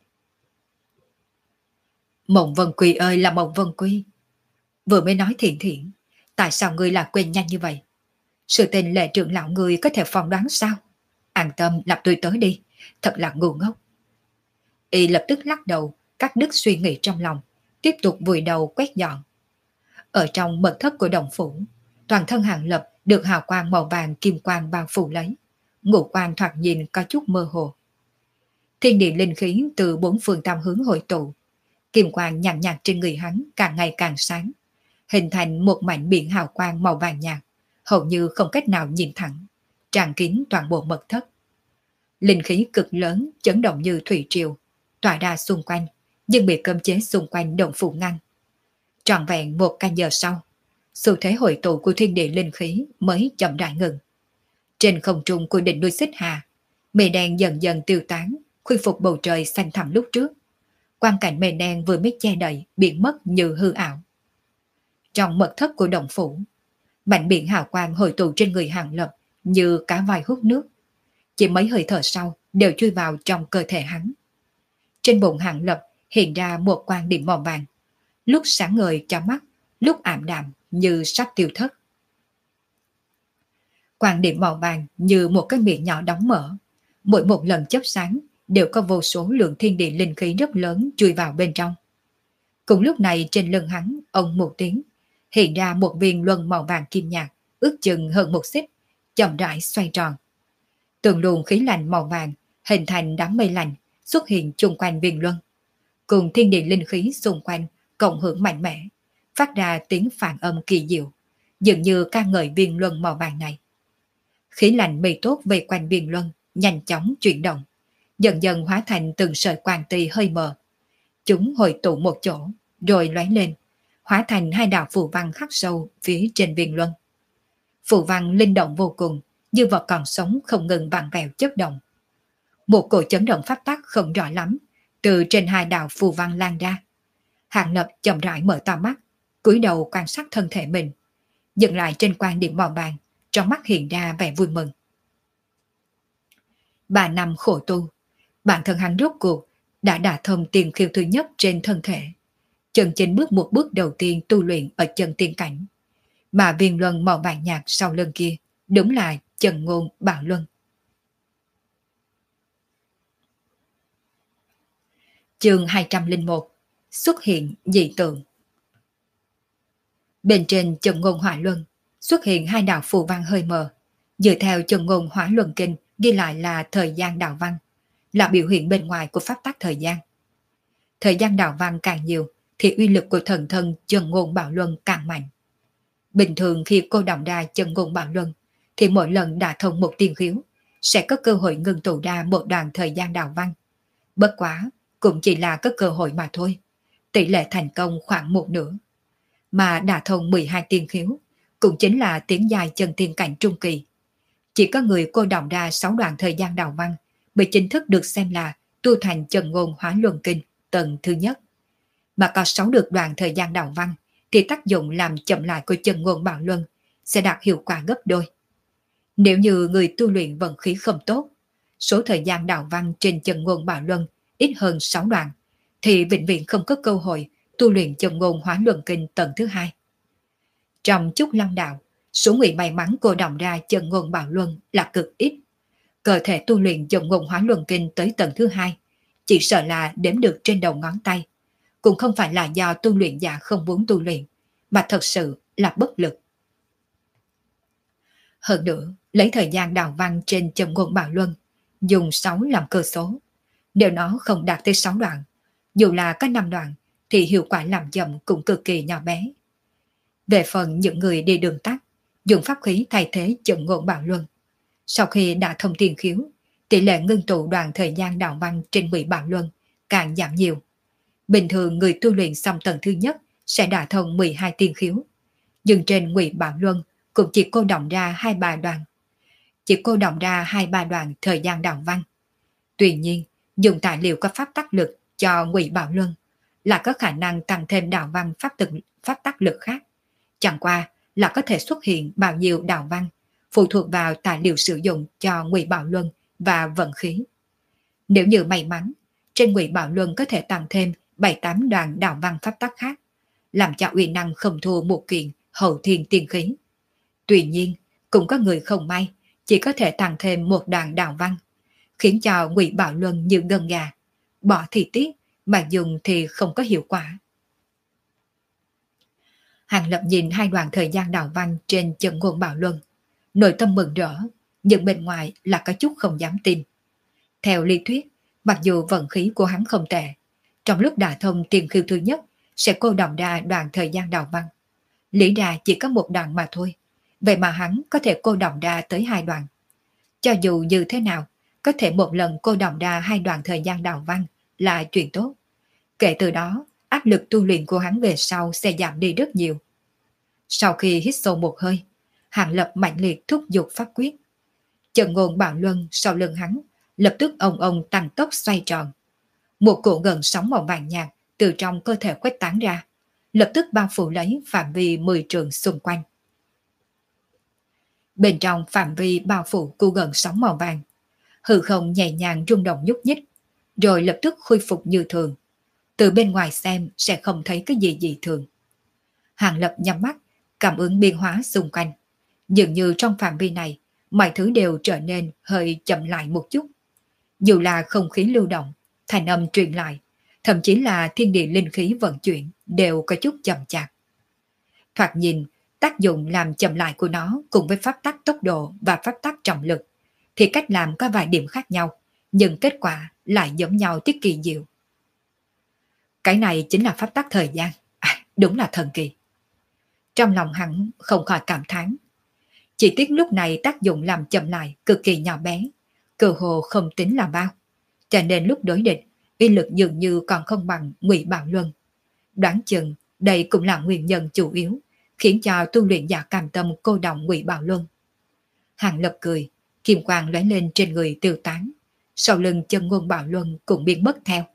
Mộng Vân Quy ơi là Mộng Vân Quy, vừa mới nói Thiện Thiện, tại sao ngươi là quên nhanh như vậy? Sự tình lệ trưởng lão ngươi có thể phỏng đoán sao? An tâm lập tôi tới đi, thật là ngu ngốc. Y lập tức lắc đầu, cắt đứt suy nghĩ trong lòng, tiếp tục vùi đầu quét dọn. Ở trong mật thất của đồng phủ, toàn thân Hàng Lập được hào quang màu vàng kim quang bao phủ lấy, ngũ quan thoạt nhìn có chút mơ hồ. Thiên địa linh khí từ bốn phương tam hướng hội tụ, kim quang nhàn nhạt trên người hắn càng ngày càng sáng, hình thành một mảnh biển hào quang màu vàng nhạt, hầu như không cách nào nhìn thẳng, tràn kín toàn bộ mật thất. Linh khí cực lớn chấn động như thủy triều, tỏa ra xung quanh, nhưng bị cấm chế xung quanh động phủ ngăn. Trọn vẹn một canh giờ sau, xu thế hội tụ của thiên địa linh khí mới chậm rãi ngừng. Trên không trung của đỉnh núi Xích Hà, mây đen dần dần tiêu tán, khôi phục bầu trời xanh thẳm lúc trước. Quang cảnh mây đen vừa mới che đậy biến mất như hư ảo. Trong mật thất của động phủ, mảnh biển hào quang hội tụ trên người Hàng Lập như cá voi hút nước. Chỉ mấy hơi thở sau đều chui vào trong cơ thể hắn. Trên bụng Hàng Lập hiện ra một quang điểm màu vàng, lúc sáng ngời cho mắt, lúc ảm đạm như sắp tiêu thất. Quang điểm màu vàng như một cái miệng nhỏ đóng mở, mỗi một lần chớp sáng đều có vô số lượng thiên địa linh khí rất lớn chui vào bên trong. Cùng lúc này trên lưng hắn, ông một tiếng, hiện ra một viên luân màu vàng kim nhạt, ước chừng hơn một xích, chậm rãi xoay tròn. Từng luồng khí lạnh màu vàng hình thành đám mây lạnh xuất hiện chung quanh viên luân, cùng thiên địa linh khí xung quanh cộng hưởng mạnh mẽ, phát ra tiếng phản âm kỳ diệu, dường như ca ngợi viên luân màu vàng này. Khí lạnh mây tốt về quanh viên luân nhanh chóng chuyển động, dần dần hóa thành từng sợi quang tì hơi mờ. Chúng hội tụ một chỗ, rồi lóe lên, hóa thành hai đạo phù văn khắc sâu phía trên viên luân. Phù văn linh động vô cùng, như vật còn sống không ngừng vặn vẹo chớp động. Một cổ chấn động pháp tắc không rõ lắm từ trên hai đạo phù văn lan ra. Hàng Lập chậm rãi mở to mắt, cúi đầu quan sát thân thể mình, dừng lại trên quan điểm màu vàng, trong mắt hiện ra vẻ vui mừng. Ba năm khổ tu, bản thân hắn rốt cuộc đã đả thông tiền khiêu thứ nhất trên thân thể, chân chính bước một bước đầu tiên tu luyện ở chân tiên cảnh. Mà viên luân màu vàng nhạt sau lưng kia đúng là Chân Ngôn Bảo Luân. Chương hai trăm lẻ một. Xuất hiện dị tượng. Bên trên Chân Ngôn Hỏa Luân xuất hiện hai đạo phù văn hơi mờ. Dựa theo Chân Ngôn Hỏa Luân Kinh ghi lại là thời gian đạo văn, là biểu hiện bên ngoài của pháp tắc thời gian. Thời gian đạo văn càng nhiều thì uy lực của thần thân Chân Ngôn Bảo Luân càng mạnh. Bình thường khi cô động ra Chân Ngôn Bảo Luân thì mỗi lần đả thông một tiên khiếu sẽ có cơ hội ngưng tụ ra một đoạn thời gian đạo văn. Bất quá cũng chỉ là có cơ hội mà thôi, tỷ lệ thành công khoảng một nửa. Mà đả thông mười hai tiên khiếu cũng chính là tiến dài chân tiên cảnh trung kỳ. Chỉ có người cô động ra sáu đoạn thời gian đạo văn mới chính thức được xem là tu thành Chân Ngôn Hỏa Luân Kinh tầng thứ nhất. Mà có sáu được đoạn thời gian đạo văn thì tác dụng làm chậm lại của Chân Ngôn Bảo Luân sẽ đạt hiệu quả gấp đôi. Nếu như người tu luyện vận khí không tốt, số thời gian đào văn trên chân ngôn Bảo Luân ít hơn sáu đoạn, thì vĩnh viễn không có cơ hội tu luyện chân ngôn Hóa Luân Kinh tầng thứ hai. Trong Trúc Lâm Đạo, số người may mắn cô đồng ra chân ngôn Bảo Luân là cực ít. Cơ thể tu luyện chân ngôn Hóa Luân Kinh tới tầng thứ hai, chỉ sợ là đếm được trên đầu ngón tay. Cũng không phải là do tu luyện giả không muốn tu luyện, mà thật sự là bất lực. Hơn nữa, lấy thời gian đào văn trên chân ngôn Bảo Luân, dùng sáu làm cơ số. Nếu nó không đạt tới sáu đoạn, dù là có năm đoạn, thì hiệu quả làm chậm cũng cực kỳ nhỏ bé. Về phần những người đi đường tắt, dùng pháp khí thay thế chân ngôn Bảo Luân. Sau khi đã thông tiền khiếu, tỷ lệ ngưng tụ đoạn thời gian đào văn trên mười Bảo Luân càng giảm nhiều. Bình thường người tu luyện xong tầng thứ nhất sẽ đả thông mười hai tiên khiếu, nhưng trên Ngụy Bảo Luân cũng chỉ cô động ra hai ba đoạn. Chỉ cô động ra hai ba đoạn thời gian đào văn. Tuy nhiên, dùng tài liệu có pháp tắc lực cho Ngụy Bảo Luân là có khả năng tăng thêm đào văn pháp, tự, pháp tắc lực khác. Chẳng qua là có thể xuất hiện bao nhiêu đào văn, phụ thuộc vào tài liệu sử dụng cho Ngụy Bảo Luân và vận khí. Nếu như may mắn, trên Ngụy Bảo Luân có thể tăng thêm bảy tám đoạn đào văn pháp tắc khác, làm cho uy năng không thua một kiện hậu thiên tiên khí. Tuy nhiên, cũng có người không may, chỉ có thể tăng thêm một đoạn đào văn, khiến cho Ngụy Bảo Luân như gân gà, bỏ thì tiếc, mà dùng thì không có hiệu quả. Hàng Lập nhìn hai đoạn thời gian đào văn trên chân ngôn Bảo Luân, nội tâm mừng rỡ, nhưng bên ngoài là có chút không dám tin. Theo lý thuyết, mặc dù vận khí của hắn không tệ, trong lúc đả thông tiền khiêu thứ nhất sẽ cô động ra đoạn thời gian đào văn. Lý ra chỉ có một đoạn mà thôi, vậy mà hắn có thể cô động ra tới hai đoạn. Cho dù như thế nào, có thể một lần cô động ra hai đoạn thời gian đào văn là chuyện tốt. Kể từ đó, áp lực tu luyện của hắn về sau sẽ giảm đi rất nhiều. Sau khi hít sâu một hơi, Hàng Lập mạnh liệt thúc giục pháp quyết. Chân ngôn Bảo Luân sau lưng hắn lập tức ông ông tăng tốc xoay tròn. Một cỗ gần sóng màu vàng nhạt từ trong cơ thể khuếch tán ra, lập tức bao phủ lấy phạm vi mười trượng xung quanh. Bên trong phạm vi bao phủ của gần sóng màu vàng, hư không nhẹ nhàng rung động nhúc nhích, rồi lập tức khôi phục như thường. Từ bên ngoài xem sẽ không thấy cái gì dị thường. Hàng Lập nhắm mắt, cảm ứng biến hóa xung quanh. Dường như trong phạm vi này, mọi thứ đều trở nên hơi chậm lại một chút. Dù là không khí lưu động, thành âm truyền lại, thậm chí là thiên địa linh khí vận chuyển đều có chút chậm chạp. Thoạt nhìn, tác dụng làm chậm lại của nó cùng với pháp tắc tốc độ và pháp tắc trọng lực, thì cách làm có vài điểm khác nhau, nhưng kết quả lại giống nhau tiết kỳ diệu. Cái này chính là pháp tắc thời gian, à, đúng là thần kỳ. Trong lòng hắn không khỏi cảm thán. Chỉ tiếc lúc này tác dụng làm chậm lại cực kỳ nhỏ bé, cơ hồ không tính là bao, cho nên lúc đối địch, uy lực dường như còn không bằng Ngụy Bảo Luân. Đoán chừng đây cũng là nguyên nhân chủ yếu khiến cho tu luyện giả cam tâm cô động Ngụy Bảo Luân. Hàng Lập cười, kim quang lóe lên trên người tiêu tán, sau lưng chân ngôn Bảo Luân cũng biến mất theo.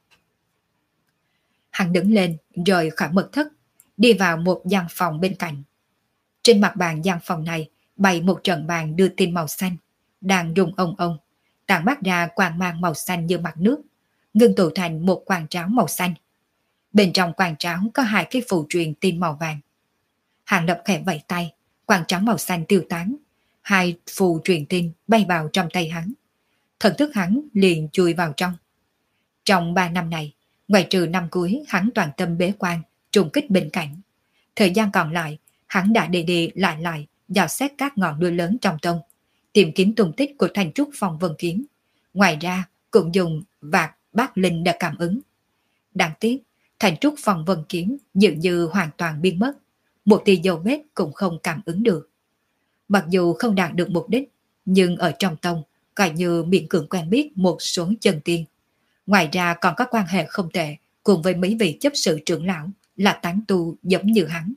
Hắn đứng lên rời khỏi mật thất, đi vào một gian phòng bên cạnh. Trên mặt bàn gian phòng này bày một trận bàn đưa tin màu xanh, đang rung ông ông, tản mát ra quang mang màu xanh như mặt nước, ngưng tụ thành một quang tráo màu xanh. Bên trong quang tráo có hai cái phù truyền tin màu vàng. Hàng Lập khẽ vẫy tay, quang tráo màu xanh tiêu tán, hai phù truyền tin bay vào trong tay hắn. Thần thức hắn liền chui vào trong. Trong ba năm này, ngoài trừ năm cuối hắn toàn tâm bế quan, trùng kích bên cạnh. Thời gian còn lại, hắn đã đi đi lại lại, dò xét các ngọn núi lớn trong tông, tìm kiếm tung tích của Thanh Trúc Phong Vân Kiếm. Ngoài ra, cũng dùng vạt bát linh để cảm ứng. Đáng tiếc, Thanh Trúc Phong Vân Kiếm dường như hoàn toàn biến mất, một tia dấu vết cũng không cảm ứng được. Mặc dù không đạt được mục đích, nhưng ở trong tông, coi như miễn cưỡng quen biết một số chân tiên. Ngoài ra còn có quan hệ không tệ cùng với mấy vị chấp sự trưởng lão là tán tu giống như hắn.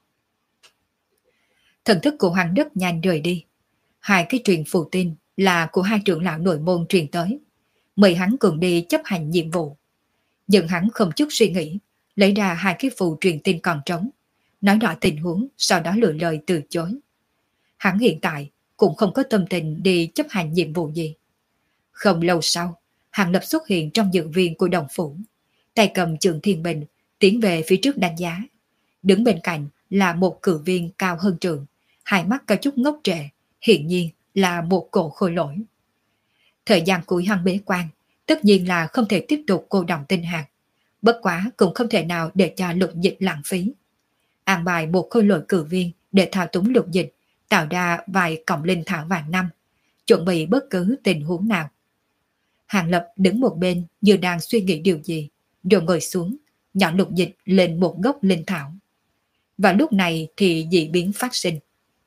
Thần thức của hắn rất nhanh rời đi. Hai cái truyền phù tin là của hai trưởng lão nội môn truyền tới, mời hắn cùng đi chấp hành nhiệm vụ. Nhưng hắn không chút suy nghĩ, lấy ra hai cái phù truyền tin còn trống, nói rõ tình huống, sau đó lựa lời từ chối. Hắn hiện tại cũng không có tâm tình đi chấp hành nhiệm vụ gì. Không lâu sau, Hàng Lập xuất hiện trong dự viên của đồng phủ, tay cầm trường thiên bình, tiến về phía trước đánh giá. Đứng bên cạnh là một cử viên cao hơn trường, hai mắt có chút ngốc trệ, hiển nhiên là một cổ khôi lỗi. Thời gian cuối hắn bế quan, tất nhiên là không thể tiếp tục cô động tinh hạt, bất quá cũng không thể nào để cho lục dịch lãng phí. An bài một khôi lỗi cử viên để thao túng lục dịch, tạo ra vài cọng linh thảo vàng năm, chuẩn bị bất cứ tình huống nào. Hàng Lập đứng một bên như đang suy nghĩ điều gì, rồi ngồi xuống, nhỏ lục dịch lên một gốc linh thảo. Và lúc này thì dị biến phát sinh.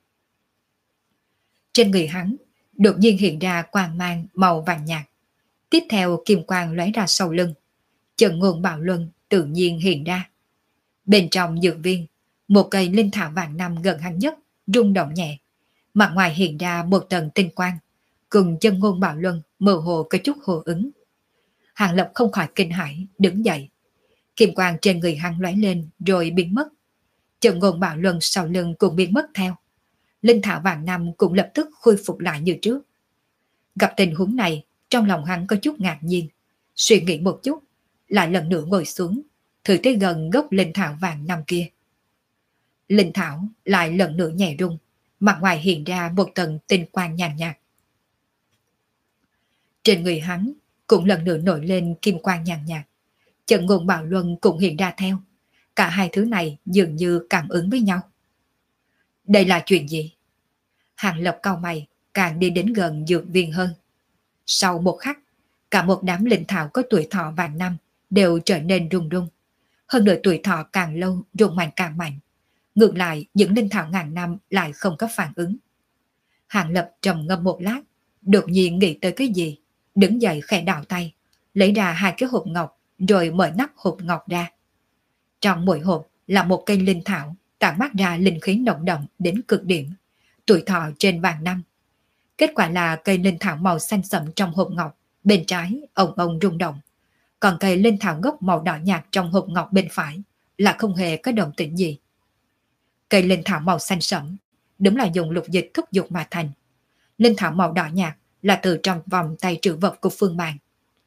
Trên người hắn, đột nhiên hiện ra quang mang màu vàng nhạt. Tiếp theo kim quang lóe ra sau lưng. Trận nguồn bạo luân tự nhiên hiện ra. Bên trong dược viên, một cây linh thảo vàng năm gần hắn nhất, rung động nhẹ. Mặt ngoài hiện ra một tầng tinh quang, cùng chân ngôn bạo luân mơ hồ có chút hồ ứng. Hàng Lập không khỏi kinh hãi, đứng dậy. Kim quang trên người hắn lóe lên rồi biến mất. Chân ngôn bạo luân sau lưng cũng biến mất theo. Linh thảo vàng năm cũng lập tức khôi phục lại như trước. Gặp tình huống này, trong lòng hắn có chút ngạc nhiên. Suy nghĩ một chút, lại lần nữa ngồi xuống, thử tới gần gốc linh thảo vàng năm kia. Linh thảo lại lần nữa nhẹ rung, mặt ngoài hiện ra một tầng tinh quang nhàn nhạt. Trên người hắn cũng lần nữa nổi lên kim quang nhàn nhạt. Trận ngôn bạo luân cũng hiện ra theo. Cả hai thứ này dường như cảm ứng với nhau. Đây là chuyện gì? Hàng Lập cau mày, càng đi đến gần dược viên hơn. Sau một khắc, cả một đám linh thảo có tuổi thọ vàng năm đều trở nên rung rung. Hơn nữa tuổi thọ càng lâu rung mạnh càng mạnh. Ngược lại, những linh thảo ngàn năm lại không có phản ứng. Hàng Lập trầm ngâm một lát, đột nhiên nghĩ tới cái gì, đứng dậy khẽ đảo tay, lấy ra hai cái hộp ngọc, rồi mở nắp hộp ngọc ra. Trong mỗi hộp là một cây linh thảo, tản mát ra linh khí nồng đậm đến cực điểm, tuổi thọ trên vàng năm. Kết quả là cây linh thảo màu xanh sẫm trong hộp ngọc, bên trái ông ông rung động, còn cây linh thảo gốc màu đỏ nhạt trong hộp ngọc bên phải là không hề có động tĩnh gì. Cây linh thảo màu xanh sẫm đúng là dùng lục dịch thúc dục mà thành. Linh thảo màu đỏ nhạt là từ trong vòng tay trữ vật của Phương Bàn.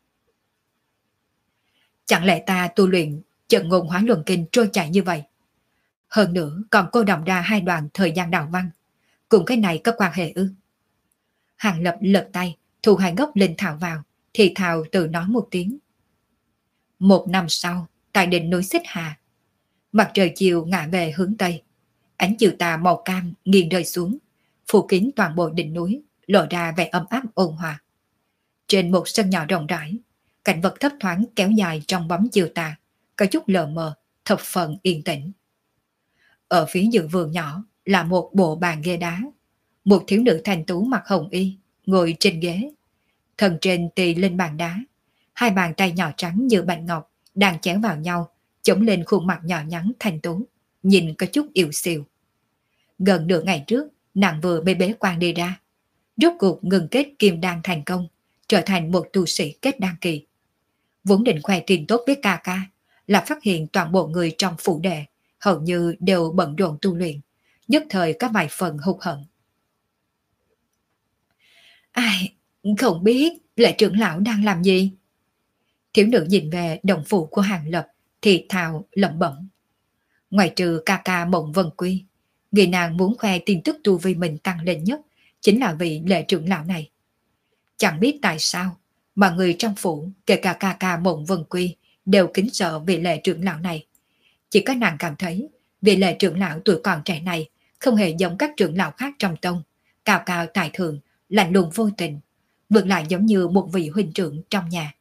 Chẳng lẽ ta tu luyện trận ngôn hóa luân kinh trôi chảy như vậy? Hơn nữa còn cô đồng ra hai đoạn thời gian đạo văn, cùng cái này có quan hệ ư? Hàng Lập lật tay, thu hai gốc linh thảo vào, thì thào tự nói một tiếng. Một năm sau, tại đỉnh núi Xích Hà, mặt trời chiều ngả về hướng Tây, ánh chiều tà màu cam nghiêng rơi xuống, phủ kín toàn bộ đỉnh núi, lộ ra vẻ ấm áp ôn hòa. Trên một sân nhỏ rộng rãi, cảnh vật thấp thoáng kéo dài trong bóng chiều tà, có chút lờ mờ, thập phần yên tĩnh. Ở phía giữa vườn nhỏ là một bộ bàn ghế đá, một thiếu nữ thanh tú mặc hồng y ngồi trên ghế, thân trên tì lên bàn đá, hai bàn tay nhỏ trắng như bạch ngọc đang chéo vào nhau, chống lên khuôn mặt nhỏ nhắn thanh tú, nhìn có chút yếu xìu. Gần nửa ngày trước, nàng vừa bê bế quan đi ra, rốt cuộc ngừng kết kim đan thành công, trở thành một tu sĩ kết đan kỳ. Vốn định khoe tiền tốt với ca ca, là phát hiện toàn bộ người trong phủ đệ hầu như đều bận rộn tu luyện, nhất thời có vài phần hụt hẫng. Ai, không biết Lệ trưởng lão đang làm gì? Thiếu nữ nhìn về đồng phủ của Hàng Lập thì thào lẩm bẩm. Ngoài trừ ca ca Mộng Vân Quy, người nàng muốn khoe tin tức tu vi mình tăng lên nhất chính là vị Lệ trưởng lão này. Chẳng biết tại sao mà người trong phủ, kể cả ca ca Mộng Vân Quy, đều kính sợ vị Lệ trưởng lão này. Chỉ có nàng cảm thấy vị Lệ trưởng lão tuổi còn trẻ này không hề giống các trưởng lão khác trong tông, cao cao tài thượng, lạnh lùng vô tình, ngược lại giống như một vị huynh trưởng trong nhà.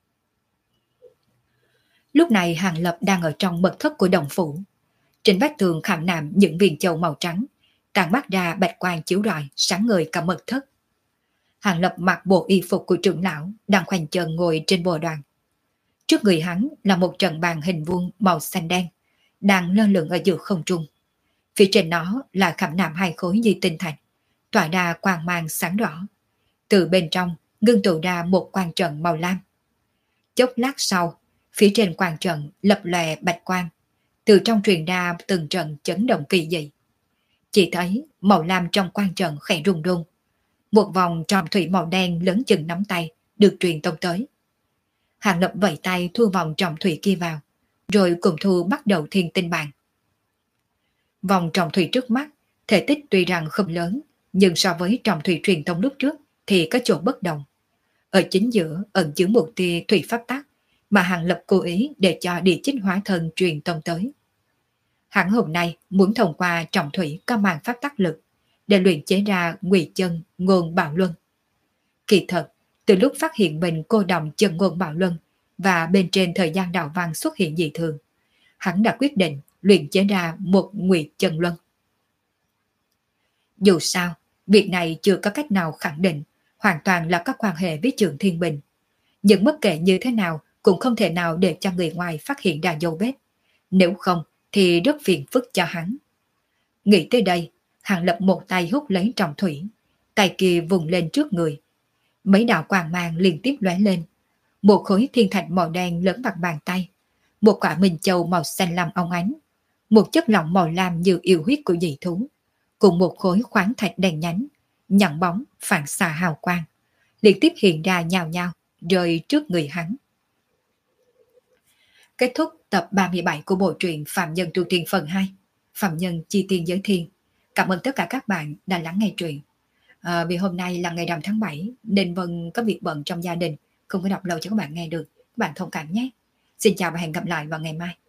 Lúc này Hàng Lập đang ở trong mật thất của đồng phủ. Trên vách tường khảm nạm những viên châu màu trắng, tàn mắt ra bạch quang chiếu rọi sáng ngời cả mật thất. Hàng Lập mặc bộ y phục của trưởng lão, đang khoanh chân ngồi trên bồ đoàn. Trước người hắn là một trận bàn hình vuông màu xanh đen, đang lơ lửng ở giữa không trung. Phía trên nó là khảm nạm hai khối di tinh thạch, tỏa ra quang mang sáng rõ. Từ bên trong ngưng tụ ra một quang trận màu lam. Chốc lát sau, phía trên quang trận lập lòe bạch quang, từ trong truyền ra từng trận chấn động kỳ dị. Chỉ thấy màu lam trong quan trận khẽ rung rung. Một vòng tròn thủy màu đen lớn chừng nắm tay được truyền tông tới. Hàng Lập vẫy tay thu vòng tròn thủy kia vào, rồi cùng thu bắt đầu thiên tinh bàn. Vòng tròn thủy trước mắt, thể tích tuy rằng không lớn, nhưng so với tròn thủy truyền thông lúc trước thì có chỗ bất đồng. Ở chính giữa ẩn chứa một tia thủy pháp tắc mà Hàng Lập cố ý để cho địa chích hóa thân truyền tông tới. Hắn hôm nay muốn thông qua trọng thủy có màn pháp tắc lực để luyện chế ra ngụy chân ngôn bạo luân. Kỳ thật, từ lúc phát hiện mình cô đồng chân ngôn bạo luân và bên trên thời gian đạo văn xuất hiện dị thường, hắn đã quyết định luyện chế ra một ngụy chân luân. Dù sao, việc này chưa có cách nào khẳng định, hoàn toàn là có quan hệ với Trường Thiên Bình. Nhưng bất kể như thế nào cũng không thể nào để cho người ngoài phát hiện ra dấu vết. Nếu không thì rất phiền phức cho hắn. Nghĩ tới đây, Hàng Lập một tay hút lấy trọng thủy, tay kia vùng lên trước người. Mấy đạo quang mang liên tiếp lóe lên. Một khối thiên thạch màu đen lớn bằng bàn tay, một quả minh châu màu xanh lam óng ánh, một chất lỏng màu lam như yêu huyết của dị thú, cùng một khối khoáng thạch đèn nhánh, nhận bóng phản xạ hào quang, liên tiếp hiện ra nhào nhào, rơi trước người hắn. Kết thúc tập ba mươi bảy của bộ truyện Phạm Nhân Tu Tiên phần hai. Phạm Nhân Chi Tiên Giới Thiên. Cảm ơn tất cả các bạn đã lắng nghe truyện. À, vì hôm nay là ngày rằm tháng bảy nên Vân có việc bận trong gia đình, không có đọc lâu cho các bạn nghe được. Các bạn thông cảm nhé. Xin chào và hẹn gặp lại vào ngày mai.